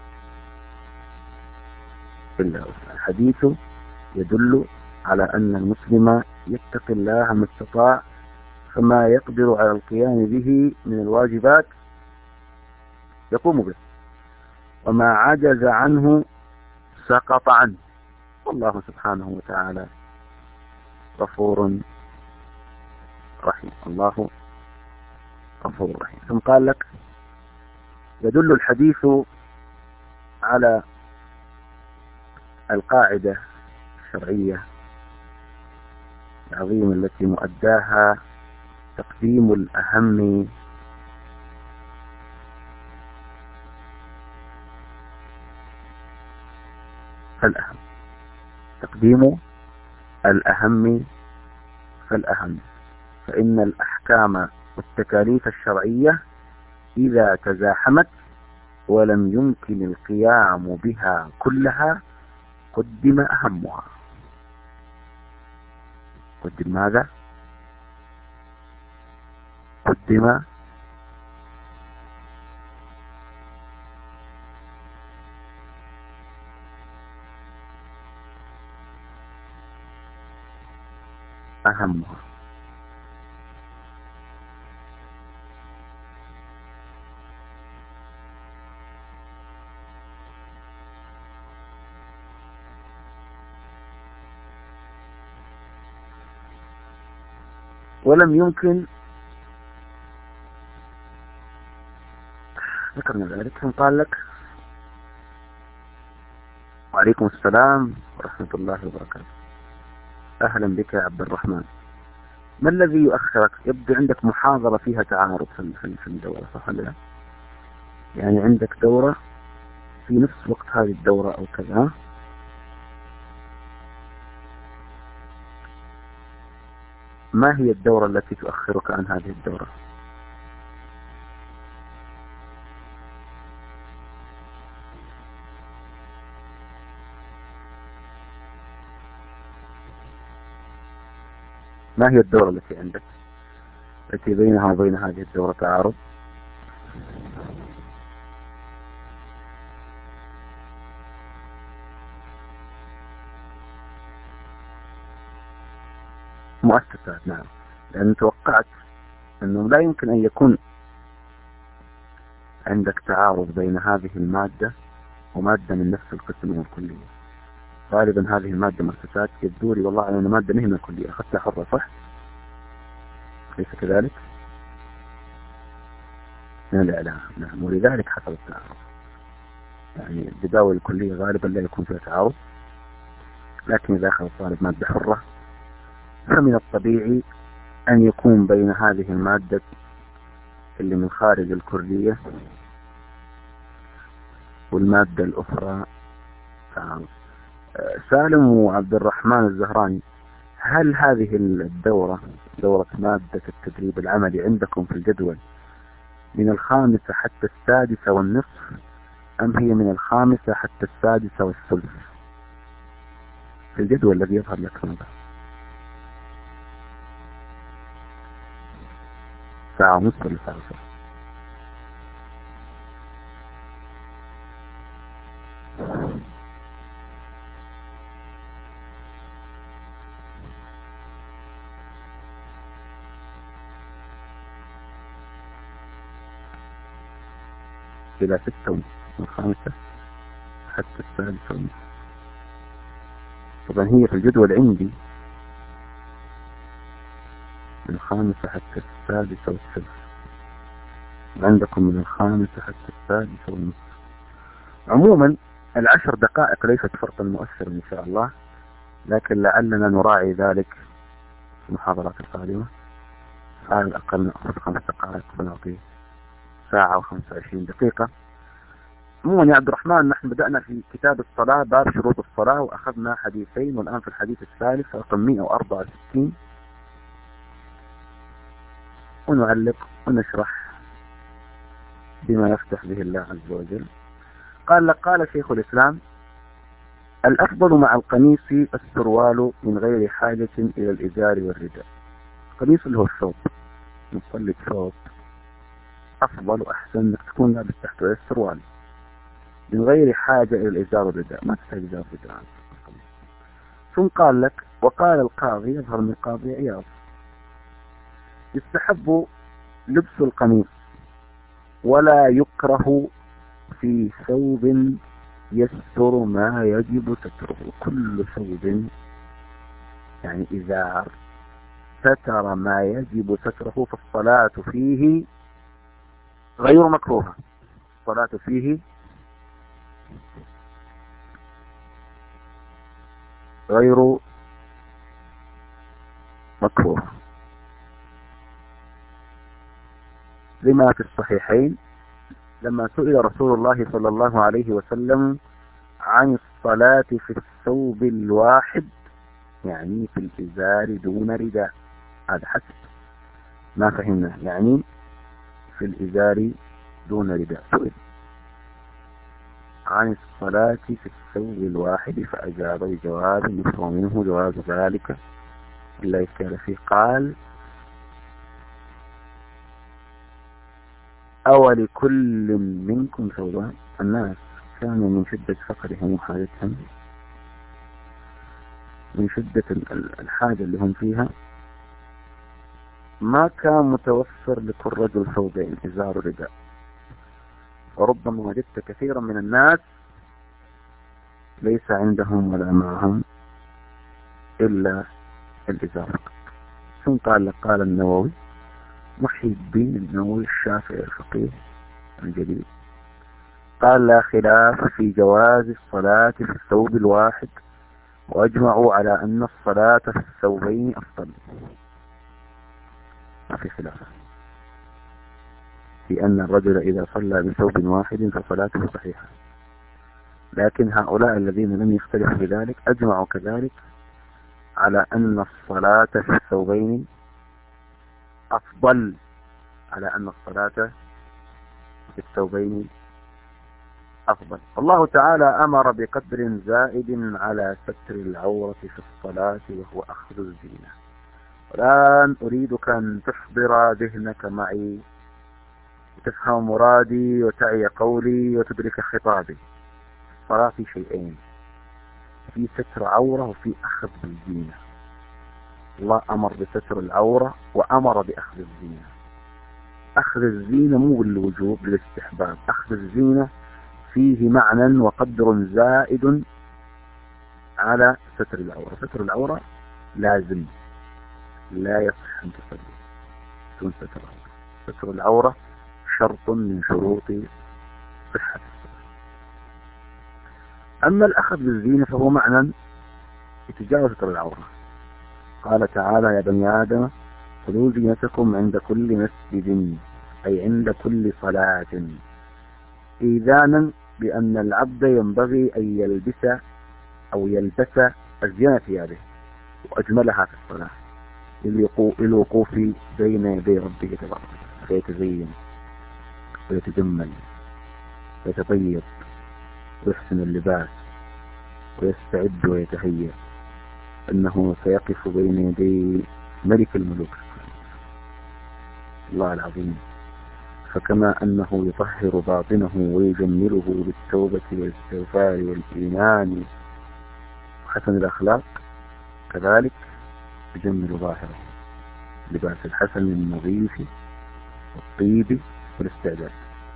إلا وسعها. الحديث يدل على أن المسلم يتقي الله ما استطاع، فما يقدر على القيام به من الواجبات يقوم به، وما عجز عنه سقط عنه، والله سبحانه وتعالى غفور رحيم. الله غفور رحيم. ثم قال لك يدل الحديث على القاعدة الشرعية العظيمة التي مؤداها تقديم الأهم فالأهم، تقديم الأهم فالأهم، فإن الأحكام والتكاليف الشرعية إذا تزاحمت ولم يمكن القيام بها كلها قدم أهمها. قدم ماذا؟ قدم أهمها. ولم يمكن ذكرنا ذلك. ثم قال لك وعليكم السلام ورحمة الله وبركاته، أهلا بك يا عبد الرحمن. ما الذي يؤخرك؟ يبدو عندك محاضرة فيها تعارض في الدورة، صح ولا لا؟ يعني عندك دورة في نفس وقت هذه الدورة أو كذا. ما هي الدورة التي تؤخرك عن هذه الدورة؟ ما هي الدورة التي عندك التي بينها وبين هذه الدورة تعارض؟ مؤسسات، نعم. لأن توقعت أنه لا يمكن أن يكون عندك تعارض بين هذه المادة ومادة من نفس القسم من الكلية. غالبا هذه المادة مؤسسات، يبدو لي والله أنا مادة مهمة الكلية أخذتها حرة، صح؟ ليس كذلك؟ من الإعلام، نعم. ولذلك حصل التعارض. يعني الجداول الكلية غالبا لا يكون فيها تعارض، لكن إذا أخذ الطالب مادة حرة فمن الطبيعي أن يكون بين هذه المادة اللي من خارج الكلية والمادة الأخرى تعارض. سالم وعبد الرحمن الزهراني، هل هذه الدورة دورة مادة التدريب العملي عندكم في الجدول من الخامسة حتى السادسة والنصف، أم هي من الخامسة حتى السادسة والثلث؟ في الجدول الذي يظهر لك هذا ساعة ونصف ولا ساعة ونصف؟ إلى 6 ونصف، من الخامسة حتى السادسة ونصف. طبعا هي في الجدول عندي من الخامسة حتى السادسة والثلث، عندكم من الخامسة حتى السادسة والنصف. عموما 10 دقائق ليست فرقا مؤثرا إن شاء الله، لكن لعلنا نراعي ذلك في المحاضرات القادمة. على الأقل نأخذ 5 دقائق ونعطي ساعة و25 دقيقة. عموما يا عبد الرحمن، نحن بدأنا في كتاب الصلاة باب شروط الصلاة، وأخذنا حديثين، والآن في الحديث الثالث رقم 164، ونعلق ونشرح بما يفتح به الله عز وجل. قال شيخ الإسلام: الأفضل مع القميص السروال من غير حاجة إلى الإزار والرداء. القميص اللي هو الثوب، نصلي ثوب، أفضل وأحسن أنك تكون لابس تحته السروال من غير حاجة إلى الإزار والرداء، ما تحتاج إزار والرداء. ثم قال لك: وقال القاضي، يظهر من القاضي عياض: يستحب لبس القميص ولا يكره في ثوب يستر ما يجب ستره. كل ثوب يعني إزار ستر ما يجب ستره فالصلاة فيه غير مكروهة. الصلاة فيه غير مكروه، لما في الصحيحين لما سئل رسول الله صلى الله عليه وسلم عن الصلاة في الثوب الواحد، يعني في الإزار دون رداء، هذا حسب ما فهمنا، يعني في الإزار دون رداء. سئل عن الصلاة في الثوب الواحد فأجاب بجواب يفهم منه جواز ذلك إلا إشكال فيه. قال: أول كل منكم ثوبان. الناس كانوا من شدة فقرهم وحاجتهم، من شدة الحاجة اللي هم فيها، ما كان متوفر لكل رجل ثوبين إزار رداء، وربما وجدت كثيرا من الناس ليس عندهم ولا معهم إلا الإزار. ثم قال لك قال النووي محي الدين النووي الشافعي الفقيه الجليل قال لا خلاف في جواز الصلاة في الثوب الواحد وأجمعوا على أن الصلاة في الثوبين أفضل. ما في خلاف في أن الرجل إذا صلى بثوب واحد فصلاته صحيحة، لكن هؤلاء الذين لم يختلفوا بذلك أجمعوا كذلك على أن الصلاة في الثوبين أفضل، على أن الصلاة في الثوبين أفضل. الله تعالى أمر بقدر زائد على ستر العورة في الصلاة وهو أخذ الزينة. والآن أريدك أن تحضر ذهنك معي وتفهم مرادي وتعي قولي وتدرك خطابي. الصلاة في شيئين، في ستر عورة وفي أخذ الزينة. الله أمر بستر العورة وأمر بأخذ الزينة. أخذ الزينة مو بالوجوب للاستحباب، أخذ الزينة فيه معنى وقدر زائد على ستر العورة. ستر العورة لازم، لا يصح أن تصلي دون ستر العورة. ستر العورة شرط من شروط صحة الصلاة. أما الأخذ بالزينة فهو معنى يتجاوز ستر العورة. قال تعالى يا بني آدم خذوا زينتكم عند كل مسجد، أي عند كل صلاة، إيذانا بأن العبد ينبغي أن يلبس أو يلبس أزين ثيابه وأجملها في الصلاة للوقوف بين يدي ربه تبارك فيتزين ويتجمل ويتطيب ويحسن اللباس ويستعد ويتهيأ أنه سيقف بين يدي ملك الملوك الله العظيم. فكما أنه يطهر باطنه ويجمله بالتوبة والاستغفار والإيمان وحسن الأخلاق، كذلك يجمل ظاهره لباس الحسن النظيف والطيب والاستعداد.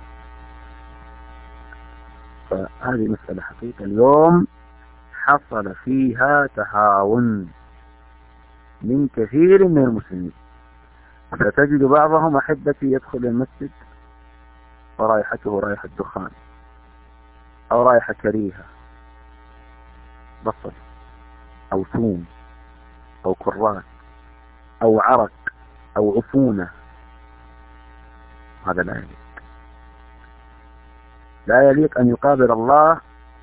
فهذه مسألة حقيقة اليوم حصل فيها تهاون من كثير من المسلمين. فتجد بعضهم أحبتي يدخل المسجد ورائحته رائحة دخان أو رائحة كريهة، بصل أو ثوم أو كراث أو عرق أو عفونة. هذا لا يليق، لا يليق أن يقابل الله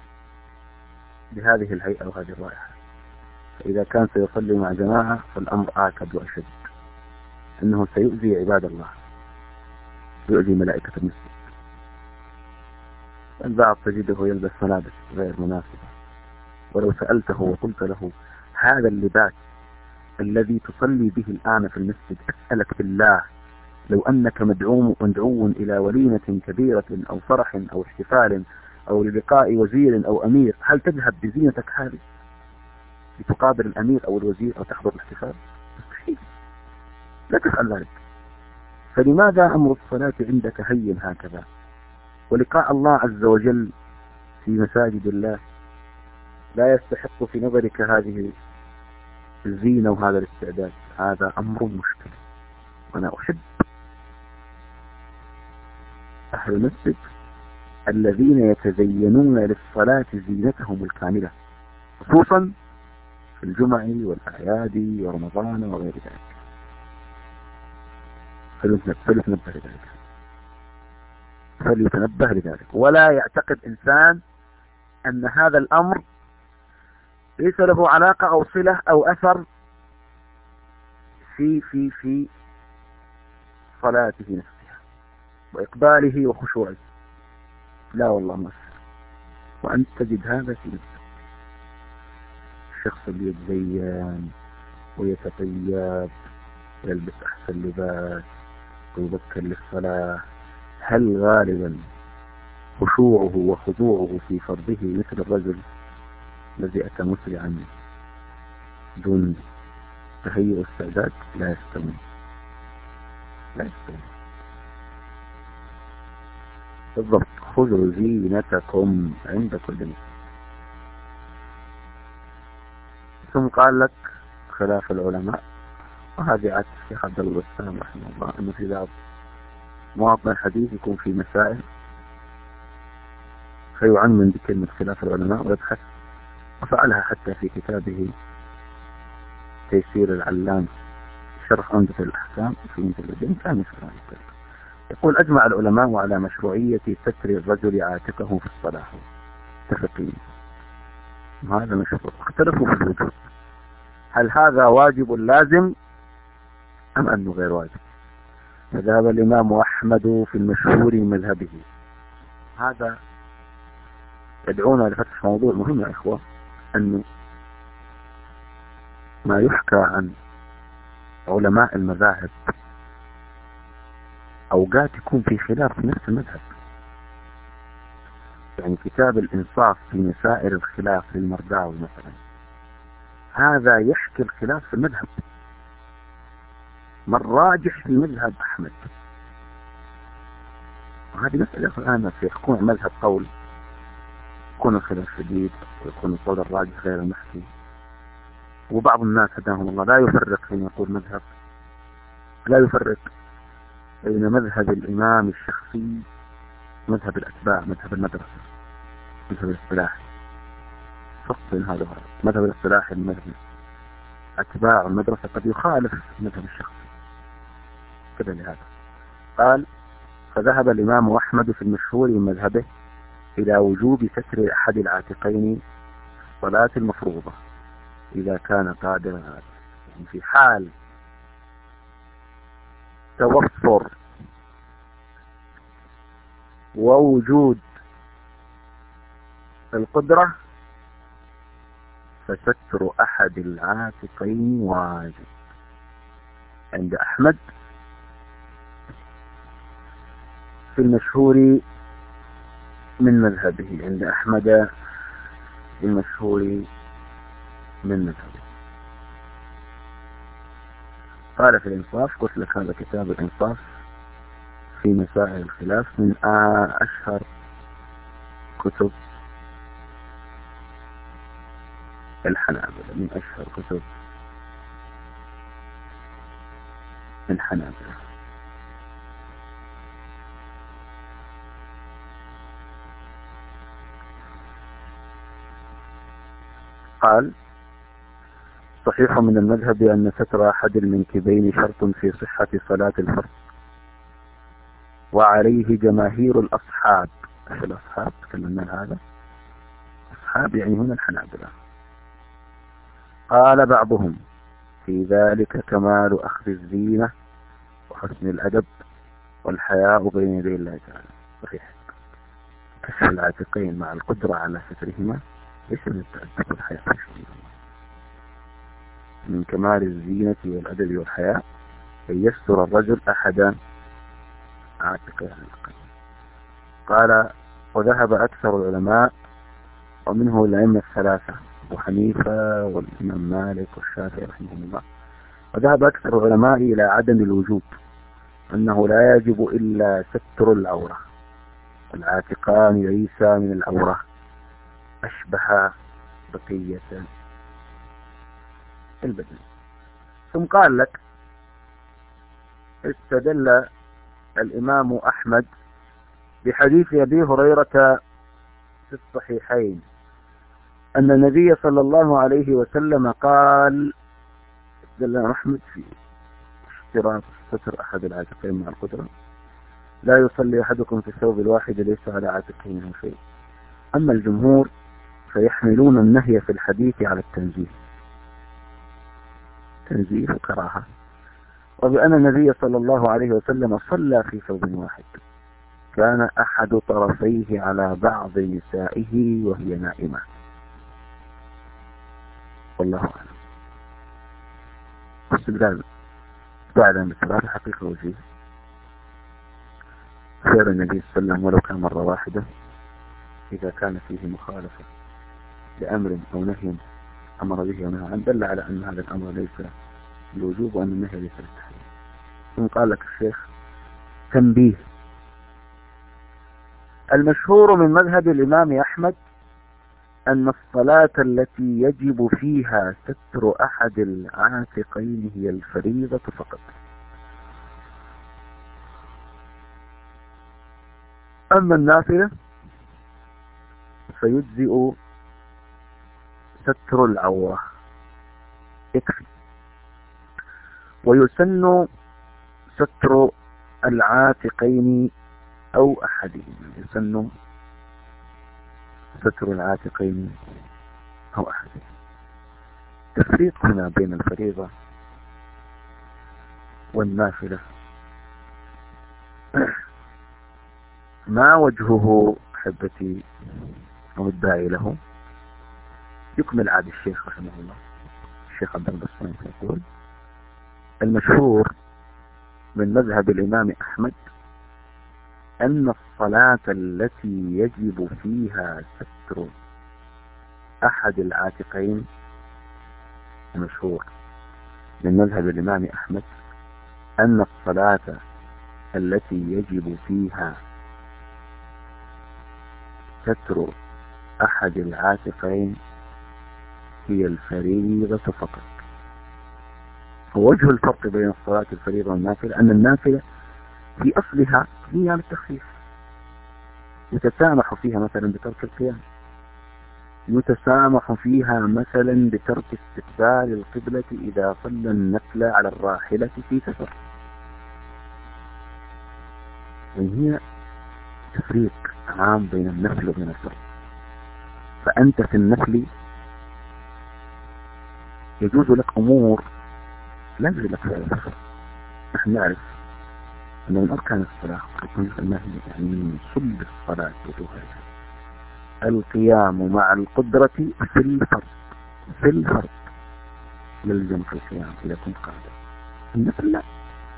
بهذه الهيئة وهذه الرائحة. فإذا كان سيصلي مع جماعة فالأمر آكد وأشد، أنه سيؤذي عباد الله، يؤذي ملائكة المسجد. البعض تجده يلبس ملابس غير مناسبة، ولو سألته وقلت له هذا اللباس الذي تصلي به الآن في المسجد أسألك بالله لو أنك مدعو إلى وليمة كبيرة أو فرح أو احتفال أو للقاء وزير أو أمير، هل تذهب بزينتك هذه لتقابل الأمير أو الوزير أو تحضر الاحتفال؟ مستحيل، لا تفعل ذلك. فلماذا أمر الصلاة عندك هين هكذا؟ ولقاء الله عز وجل في مساجد الله لا يستحق في نظرك هذه الزينة وهذا الاستعداد؟ هذا أمر مشكل. وأنا أحب أهل المسجد الذين يتزينون للصلاة زينتهم الكاملة، خصوصا في الجمع والأعياد ورمضان وغير ذلك. فليتنبه لذلك، ولا يعتقد إنسان أن هذا الأمر ليس له علاقة أو صلة أو أثر في صلاته نفسها وإقباله وخشوعه. لا والله ما أثر. وأنت تجد هذا في نفسك. الشخص اللي يتزين ويتطيب ويلبس أحسن لباس ويبكر للصلاة، هل غالبا خشوعه وخضوعه في فرضه مثل الرجل الذي أتى مسرعا دون تهيئ واستعداد؟ لا يستوي، لا يستوي. بالضبط، خذوا زينتكم عند كل مسجد. ثم قال لك خلاف العلماء وهذه عادة الشيخ عبد الله السلام رحمه الله، أنه في بعض مواطن الحديث يكون في مسائل فيعنون بكلمة خلاف العلماء ويبحث، وفعلها حتى في كتابه تيسير العلام شرح عمدة الأحكام في مجلدين كان يفعل. يقول: أجمع العلماء على مشروعية ستر الرجل عاتقه في الصلاة، متفقين. هذا مشروع، اختلفوا في الوجوب، هل هذا واجب لازم أم أنه غير واجب؟ فذهب الإمام أحمد في المشهور من مذهبه. هذا يدعونا لفتح موضوع مهم يا إخوة، أنه ما يحكى عن علماء المذاهب أوقات يكون في خلاف في نفس المذهب. يعني كتاب الإنصاف في مسائل الخلاف للمرداوي مثلا، هذا يحكي الخلاف في المذهب، ما الراجح في مذهب أحمد. وهذه مسألة الآن في يكون مذهب قول، يكون الخلاف شديد ويكون القول الراجح غير المحكي. وبعض الناس هداهم الله لا يفرق حين يقول مذهب، لا يفرق بين مذهب الإمام الشخصي، مذهب الأتباع، مذهب المدرسة، مذهب الاصطلاحي. فرق بين هذا وهذا. مذهب الاصطلاحي المذهب أتباع المدرسة قد يخالف مذهب الشخصي كذا. لهذا قال: فذهب الإمام أحمد في المشهور من مذهبه إلى وجوب ستر أحد العاتقين الصلاة المفروضة إذا كان قادرا على، يعني في حال توفر ووجود القدرة فستر أحد العاتقين واجب عند أحمد في المشهور من مذهبه، عند أحمد في المشهور من مذهبه. قال في الإنصاف، قلت لك هذا كتاب الإنصاف في مسائل الخلاف، من أشهر كتب الحنابلة، من أشهر كتب الحنابلة. قال: صحيح من المذهب أن ستر أحد المنكبين شرط في صحة صلاة الفرض، وعليه جماهير الأصحاب. ايش الأصحاب؟ تكلمنا هذا أصحاب يعني هنا الحنابلة. قال بعضهم: في ذلك كمال أخذ الزينة وحسن الأدب والحياء بين يدي الله تعالى. صحيح، كشف العاتقين مع القدرة على سترهما ليس من التأدب والحياء، من كمال الزينة والأدب والحياء أن يستر الرجل أحد عاتقه. قال: وذهب أكثر العلماء ومنه الأئمة الثلاثة أبو حنيفة والإمام مالك والشافعي رحمهم الله، وذهب أكثر العلماء إلى عدم الوجوب، أنه لا يجب إلا ستر العورة، العاتقان ليس من العورة، أشبه بقية البدن. ثم قال لك: استدل الإمام أحمد بحديث أبي هريرة في الصحيحين أن النبي صلى الله عليه وسلم قال، استدل أحمد في اشتراط ستر أحد العاتقين مع القدرة: لا يصلي أحدكم في الثوب الواحد ليس على عاتقه منه شيء. أما الجمهور فيحملون النهي في الحديث على التنزيه، تنزيه وكراهة، وبأن النبي صلى الله عليه وسلم صلى في ثوب واحد كان أحد طرفيه على بعض نسائه وهي نائمة. والله أعلم. استدلال بعد أن الثلاثة حقيقة وجيه خير النبي صلى الله عليه وسلم ولو كان مرة واحدة إذا كان فيه مخالفة لأمر أو نهي أمر به ونهى عنه، دل على أن هذا الأمر ليس بالوجوب وأن النهي ليس بالتحريم. ثم قال لك الشيخ: تنبيه: المشهور من مذهب الإمام أحمد أن الصلاة التي يجب فيها ستر أحد العاتقين هي الفريضة فقط. أما النافلة فيجزئ ستر العورة يكفي، ويسن ستر العاتقين أو أحدهما، يسن ستر العاتقين أو أحدهما. تفريق هنا بين الفريضة والنافلة ما وجهه أحبتي أو الداعي له؟ يكمل عاد الشيخ رحمه الله، الشيخ عبد البسام يقول: المشهور من مذهب الإمام أحمد أن الصلاة التي يجب فيها ستر أحد العاتقين، المشهور من مذهب الإمام أحمد أن الصلاة التي يجب فيها ستر أحد العاتقين هي الفريضة فقط. ووجه الفرق بين الصلاة الفريضة والنافلة أن النافلة في أصلها هي التخفيف، يتسامح فيها مثلا بترك القيام، يتسامح فيها مثلا بترك استقبال القبلة إذا صلى النفل على الراحلة في سفر. هي تفريق عام بين النفل وبين الفرض. فأنت في النفل يجوز لك أمور لا يجوز لك فعلها. نحن نعرف أن من أركان الصلاة يعني من صلب الصلاة وجوهها القيام مع القدرة في الفرض، في الفرض يلزم في القيام إذا كنت قادر. النفل لا،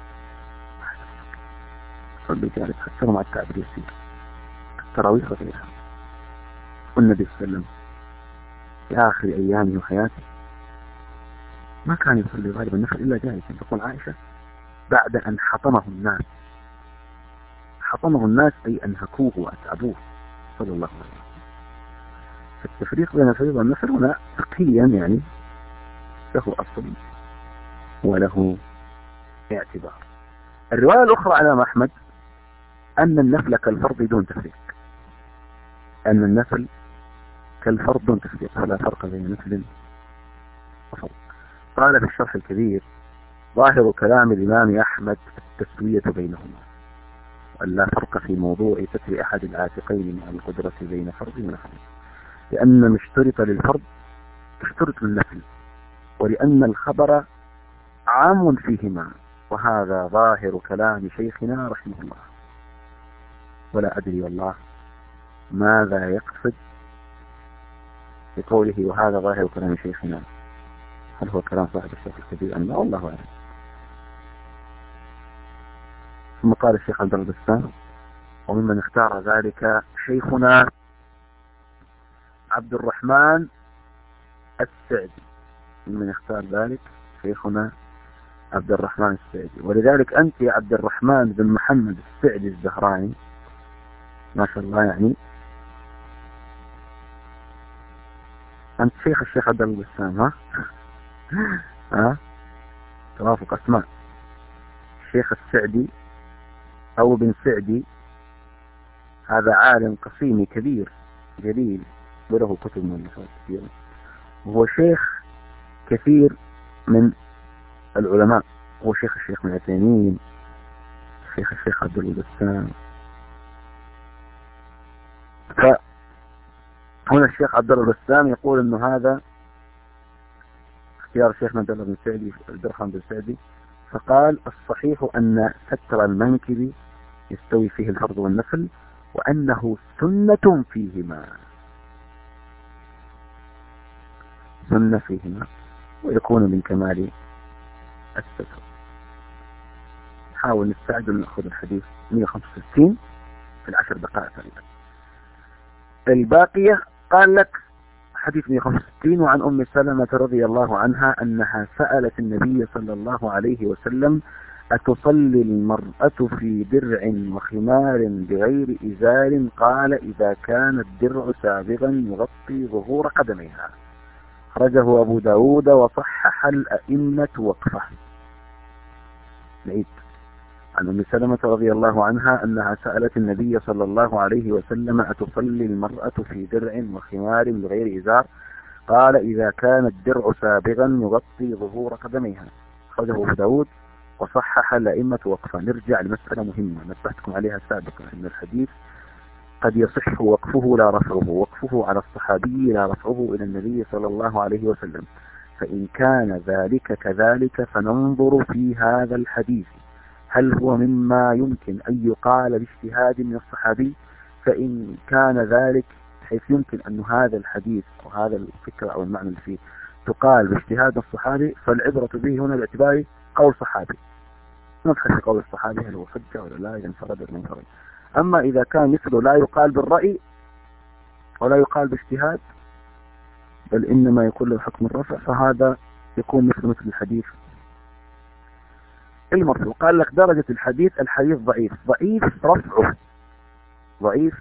صلي جالس حتى مع التعب يسير، التراويح وغيرها. والنبي صلى الله عليه وسلم في آخر أيامه وحياته ما كان يصلي غالبا النفل إلا جالسا. تقول عائشة: بعد أن حطمه الناس، حطمه الناس أي أنهكوه وأتعبوه صلى الله عليه وسلم. فالتفريق بين الفريضة والنفل هنا فقهيا يعني له أصل وله اعتبار. الرواية الأخرى على أحمد أن النفل كالفرض دون تفريق، أن النفل كالفرض دون تفريق، فلا فرق بين نفل وفرض. قال في الشرح الكبير: ظاهر كلام الإمام أحمد التسوية بينهما، وأن لا فرق في موضوع ستر أحد العاتقين مع القدرة بين فرض ونفل، لأن مشترط للفرض اشترط للنفل، ولأن الخبر عام فيهما، وهذا ظاهر كلام شيخنا رحمه الله. ولا أدري والله ماذا يقصد بقوله وهذا ظاهر كلام شيخنا، هل هو كلام صاحب الشيخ الكبير أم لا؟ والله أعلم. ثم قال الشيخ عبد البسام: وممن اختار ذلك شيخنا عبد الرحمن السعدي، ممن اختار ذلك شيخنا عبد الرحمن السعدي. ولذلك أنت يا عبد الرحمن بن محمد السعدي الزهراني ما شاء الله، يعني أنت شيخ الشيخ عبد البسام. ها توافق أسماء. الشيخ السعدي أو بن سعدي هذا عالم قصيمي كبير جليل وله كتب مؤلفات كثيرة، وهو شيخ كثير من العلماء، هو شيخ الشيخ ابن عثيمين، الشيخ عبد البسام. فهنا الشيخ عبد البسام يقول انه هذا اختيار شيخنا عبد الله بن سعدي عبد الرحمن بن سعدي، فقال: الصحيح ان ستر المنكب يستوي فيه الفرض والنفل، وانه سنة فيهما، سنة فيهما، ويكون من كمال الستر. نحاول نستعد ونأخذ الحديث 165 في 10 دقائق تقريبا. الباقية قال لك حديث 165: وعن أم سلمة رضي الله عنها أنها سألت النبي صلى الله عليه وسلم أتصلي المرأة في درع وخمار بغير إزار؟ قال إذا كان الدرع سابغا يغطي ظهور قدميها. أخرجه أبو داود وصحح الأئمة وقفه. نعيد. عن أم سلمة رضي الله عنها أنها سألت النبي صلى الله عليه وسلم أتصلي المرأة في درع وخمار بغير إزار؟ قال إذا كان الدرع سابغا يغطي ظهور قدميها. أخرجه أبو داود وصحح الأئمة وقفا. نرجع لمسألة مهمة نبهتكم عليها سابقا، أن الحديث قد يصح وقفه لا رفعه، وقفه على الصحابي لا رفعه إلى النبي صلى الله عليه وسلم. فإن كان ذلك كذلك فننظر في هذا الحديث هل هو مما يمكن أن يقال باجتهاد من الصحابي؟ فإن كان ذلك حيث يمكن أن هذا الحديث أو هذا الفكرة أو المعنى اللي فيه تقال باجتهاد الصحابي، فالعبرة به هنا باعتبار قول صحابي، ندخل في قول الصحابي هل هو حجة ولا لا، إذا انفرد ولا انفرد. أما إذا كان مثله لا يقال بالرأي ولا يقال باجتهاد، بل إنما يكون له حكم الرفع، فهذا يكون مثل الحديث المرفوع. قال لك درجة الحديث ضعيف. ضعيف رفعه، ضعيف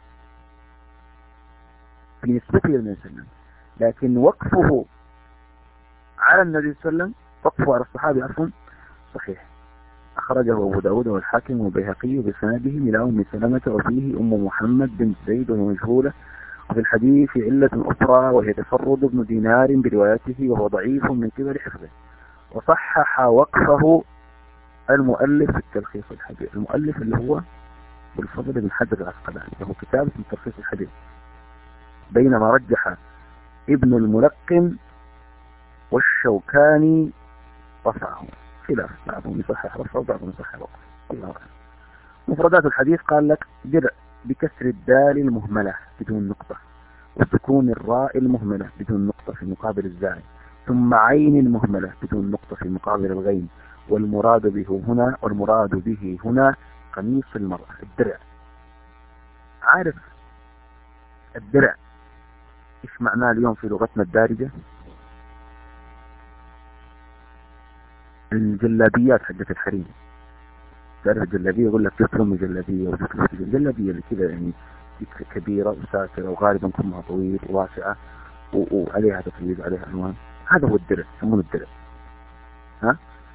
بنسبته للنبي صلى الله عليه وسلم، لكن وقفه على النبي صلى الله عليه وسلم، وقفه على الصحابي عفوا، صحيح. أخرجه أبو داود والحاكم والبيهقي بسنده إلى أم سلمة وفيه أم محمد بن زيد ومجهولة، وفي الحديث علة أخرى وهي تفرد ابن دينار بروايته وهو ضعيف من قبل حفظه. وصحح وقفه المؤلف في التلخيص الحديث، المؤلف اللي هو بالفضل بن حجر العسقلاني له كتاب في تلخيص الحديث، بينما رجح ابن الملقن والشوكاني رفعه، خلاف، بعضهم يصحح رفعه وبعضهم يصحح وقفه. الله أعلم. مفردات الحديث قال لك درع بكسر الدال المهملة بدون نقطة، وسكون الراء المهملة بدون نقطة في مقابل الزاي، ثم عين مهملة بدون نقطة في مقابل الغين. والمراد به هنا قميص المرأة، الدرع. عارف الدرع ايش معناه اليوم في لغتنا الدارجة؟ الجلابيات حقت الحريم. تعرف الجلابية يقول لك تفرم جلابية وتفرم جلابية اللي كذا يعني كبيرة وساترة وغالبا كمها طويل وواسعة وعليها تطريز عليها ألوان. هذا هو الدرع، يسمونه الدرع. ها؟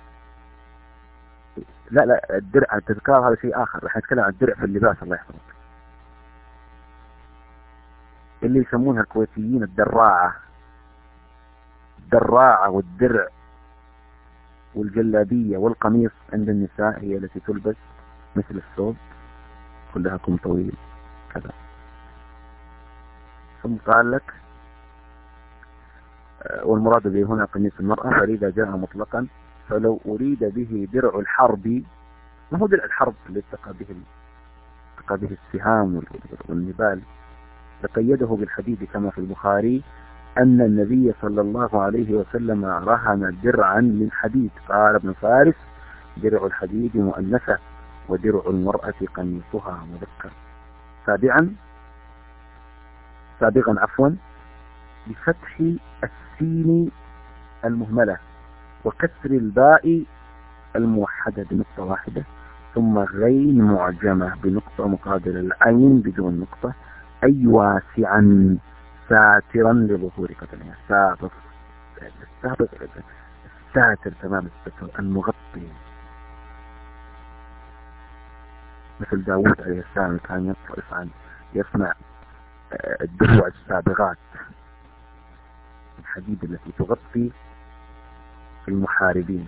لا الدرع التذكار هذا شيء آخر، راح نتكلم عن الدرع في اللباس. الله يحفظك. اللي يسمونها الكويتيين الدراعة والدرع والجلابية والقميص عند النساء هي التي تلبس مثل الثوب، كلها كم طويل كذا. ثم قال لك والمراد به هنا قميص المرأة، فإذا جاء مطلقا فلو أريد به درع الحرب، ما هو درع الحرب اللي اتقى به السهام والنبال، لقيده بالحديد كما في البخاري أن النبي صلى الله عليه وسلم رهن درعا من حديد. قال ابن فارس درع الحديد مؤنثة ودرع المرأة قميصها مذكر. سابقا بفتح السين المهملة وكسر الباء الموحدة بنقطة واحدة، ثم غين معجمة بنقطة مقابل العين بدون نقطة، أي واسعا ساترا لظهور قدمها. الساتر تمام الستر المغطي، مثل داود عليه السلام كان يصنع الدروع السابغات الحديد التي تغطي المحاربين،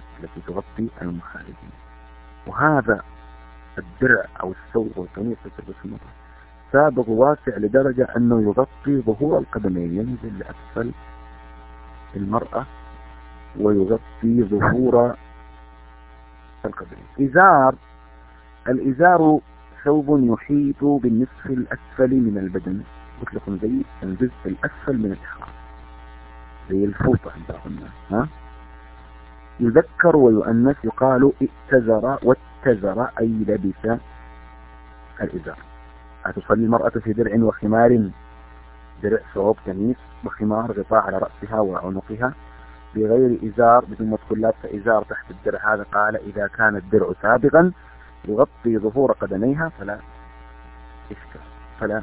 وهذا الدرع أو الثوب والقميص سابغ واسع لدرجة أنه يغطي ظهور القدمين، ينزل لأسفل المرأة ويغطي ظهور القدمين. الإزار ثوب يحيط بالنصف الأسفل من البدن، يطلق زي الجزء الأسفل من الإحرام، زي الفوطة عند الناس. يذكر ويؤنث، يقال ائتزر واتزر أي لبس الإزار. هتصلي المرأة في درع وخمار، درع ثوب قميص وخمار غطاء على رأسها وعنقها في غير إزار بدون ما تكون لابسة إزار تحت الدرع، هذا قال إذا كان الدرع سابغا يغطي ظهور قدميها فلا إشكال فلا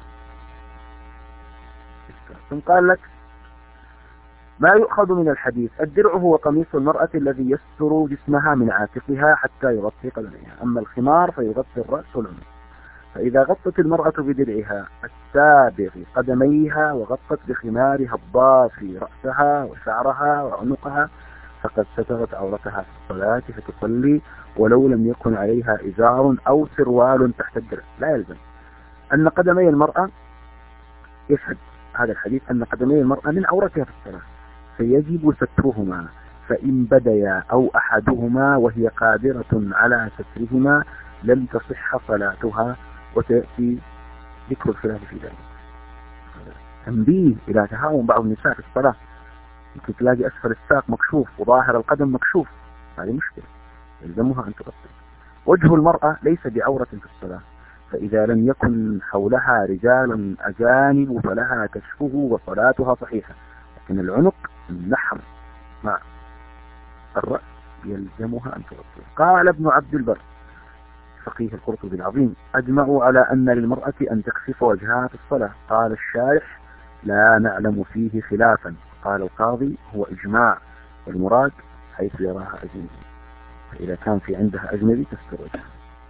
إشكال. ثم قال لك ما يؤخذ من الحديث: الدرع هو قميص المرأة الذي يستر جسمها من عاتقها حتى يغطي قدميها، أما الخمار فيغطي الرأس والعنق. فإذا غطت المرأة بدرعها السابغ قدميها وغطت بخمارها الضافي رأسها وشعرها وعنقها فقد سترت عورتها في الصلاة فتصلي ولو لم يكن عليها إزار أو سروال تحت الدرع. لا يلزم أن قدمي المرأة، يشهد هذا الحديث أن قدمي المرأة من عورتها في الصلاة فيجب سترهما، فإن بديا أو أحدهما وهي قادرة على سترهما لم تصح صلاتها، وتأتي ذكر الخلاف في ذلك. تنبيه إلى تهاون بعض النساء في الصلاة، يمكن تلاقي أسفل الساق مكشوف وظاهر القدم مكشوف، هذه مشكلة يلزمها أن تغطي. وجه المرأة ليس بعورة في الصلاة، فإذا لم يكن حولها رجال أجانب فلها كشفه وصلاتها صحيحة، لكن العنق النحر مع الرأس يلزمها أن تغطي. قال ابن عبد البر فقيه القرطبي العظيم: أجمعوا على أن للمرأة أن تكشف وجهها في الصلاة. قال الشارح: لا نعلم فيه خلافا. قال القاضي: هو إجماع، والمراد حيث يراها أجنبي، فإذا كان في عندها أجنبي تستر وجهها.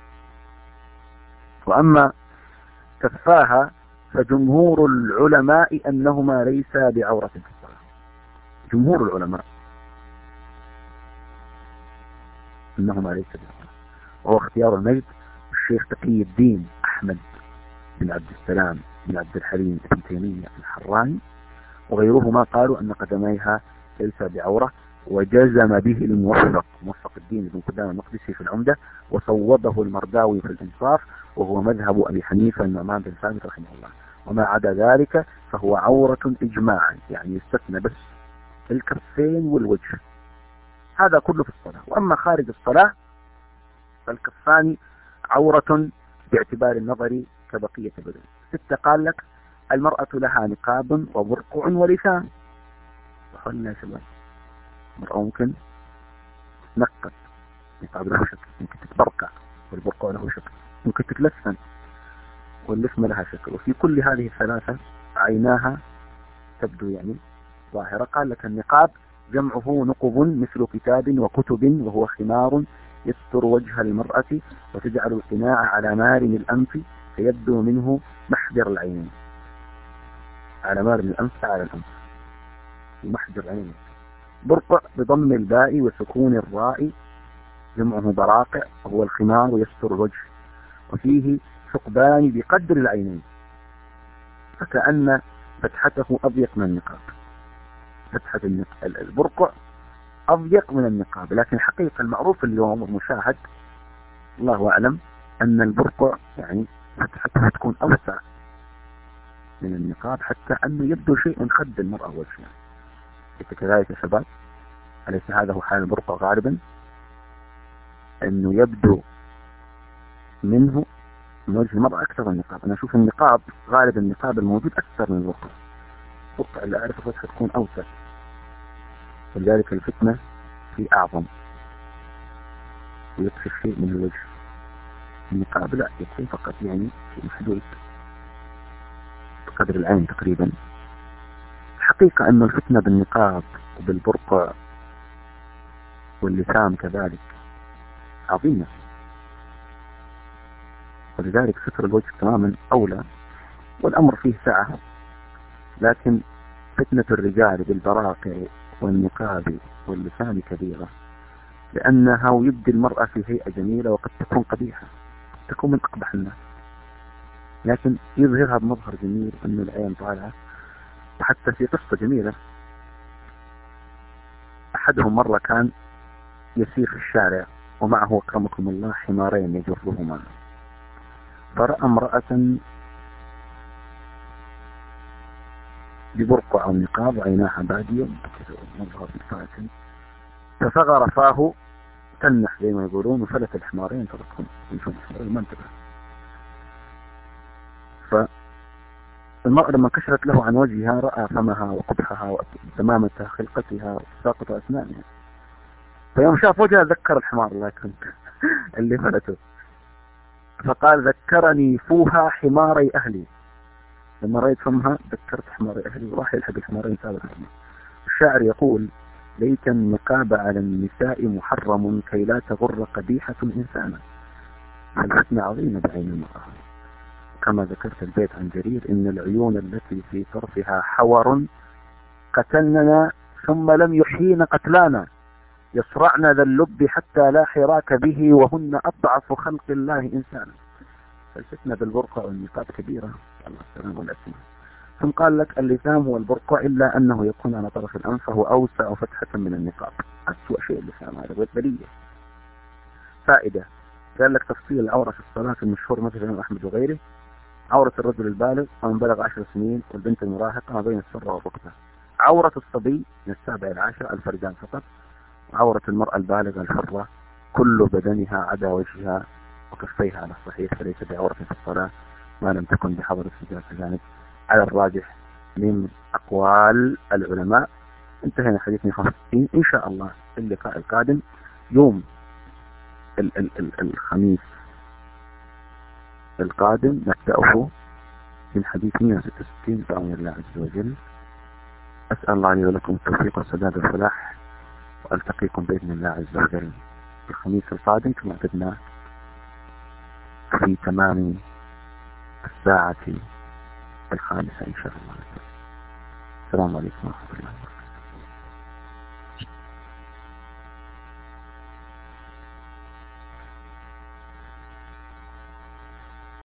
وأما كفاها فجمهور العلماء أنهما ليسا بعورة في الصلاة. جمهور العلماء أنهما ليسا بعورة، وهو اختيار المجد الشيخ تقي الدين أحمد بن عبد السلام بن عبد الحليم بن تيمية الحراني وغيرهما قالوا أن قدميها ليس بعورة، وجزم به موفق الدين بن قدامة المقدسي في العمدة، وصوبه المرداوي في الإنصاف، وهو مذهب أبي حنيفة النعمان بن ثابت رحمه الله. وما عدا ذلك فهو عورة إجماعا، يعني يستثنى بس الكفين والوجه، هذا كله في الصلاة. وأما خارج الصلاة فالكفان عورة باعتبار النظر كبقية البدن. 6 قال لك: المرأة لها نقاب وبرقع ولسان. وحلنا يا شباب، المرأة ممكن تنقب، نقاب له شكل، ممكن تتبرقع والبرقع له شكل، ممكن تتلسن واللسمة لها شكل، وفي كل هذه الثلاثة عيناها تبدو يعني ظاهرة. قال لك: النقاب جمعه نقب مثل كتاب وكتب، وهو خمار يستر وجه المرأة وتجعل القناع على مارن الأنف فيبدو منه محجر العينين، على مارن الأنف على الأنف ومحجر العينين. برقع بضم الباء وسكون الراء جمعه براقع، وهو الخمار يستر الوجه، وفيه ثقبان بقدر العينين، فكأن فتحته أضيق من النقاب. فتحة البرقع أضيق من النقاب، لكن حقيقة المعروف اليوم المشاهد الله أعلم أن البرقع يعني فتحته تكون أوسع من النقاب، حتى أنه يبدو شيء من خد المرأة وجهها. كذلك يا شباب، أليس هذا هو حال البرقع غالبا؟ أنه يبدو منه من وجه المرأة أكثر من النقاب. أنا أشوف النقاب غالبا النقاب الموجود أكثر من البرقع. البرقع اللي أعرف فتحة تكون أوسع، ولذلك الفتنة في أعظم ويكشف شيء من الوجه. النقاب لا، يكون فقط يعني في محدود بقدر العين تقريبا. الحقيقة أن الفتنة بالنقاب وبالبرقع واللسان كذلك عظيمة، ولذلك ستر الوجه تماما أولى، والأمر فيه سعة. لكن فتنة الرجال بالبراقع والنقاب واللسان كبيرة، لأنها يبدي المرأة في هيئة جميلة وقد تكون قبيحة، تكون من أقبح الناس، لكن يظهرها بمظهر جميل أن العين طالعة. وحتى في قصة جميلة، أحدهم مرة كان يسير في الشارع ومعه أكرمكم الله حمارين يجرهما، فرأى امرأة ببرقع أو نقاب عيناها بادية مظهر فاتن، فصغر فاه تنح زي ما يقولون وفلت الحمارين تركهم من الحمارين ما انتبه. المرأة لما كشفت له عن وجهها رأى فمها وقبحها وتمامة خلقتها وساقط أسنانها. فيوم شاف وجهها ذكر الحمار الله يكرمك اللي فلته، فقال ذكرني فوها حماري أهلي. لما رأيت فمها ذكرت حماري أهلي، وراح يلحق الحمارين سابقا. الشاعر يقول: ليت النقاب على النساء محرم كي لا تغر قبيحة إنسانا. الفتنة عظيمة بعين المرأة. كما ذكرت البيت عن جرير: إن العيون التي في طرفها حور قتلننا ثم لم يحيين قتلانا، يصرعن ذا اللب حتى لا حراك به، وهن أضعف خلق الله إنسانا. فالفتنة بالبرقع والنقاب كبيرة، الله السلام والأسماء. ثم قال لك: اللسان هو البرقع إلا أنه يكون على طرف الأنف فهو أوسع فتحة من النقاب. أسوأ شيء اللسان، هذا والبلية. فائدة: قال لك تفصيل العورة في الصلاة المشهور مثل الإمام أحمد وغيره: عورة الرجل البالغ ومن بلغ 10 سنين، والبنت المراهقة ما بين السرة والركبة. عورة الصبي من 7 إلى 10 الفرجان فقط. عورة المرأة البالغة الحرة كل بدنها عدا وجهها وكفيها على الصحيح، فليس بعورة في الصلاة ما لم تكن بحضر السجاد الجانب، على الراجح من أقوال العلماء. انتهينا حديث 65. إن شاء الله في اللقاء القادم يوم الخميس القادم نبدأه من حديث 166 بأمر الله عز وجل. أسأل الله لي ولكم التوفيق والسداد والفلاح، وألتقيكم بإذن الله عز وجل الخميس القادم كما اعتدنا في تمام الساعة 5 إن شاء الله. السلام عليكم ورحمة الله وبركاته.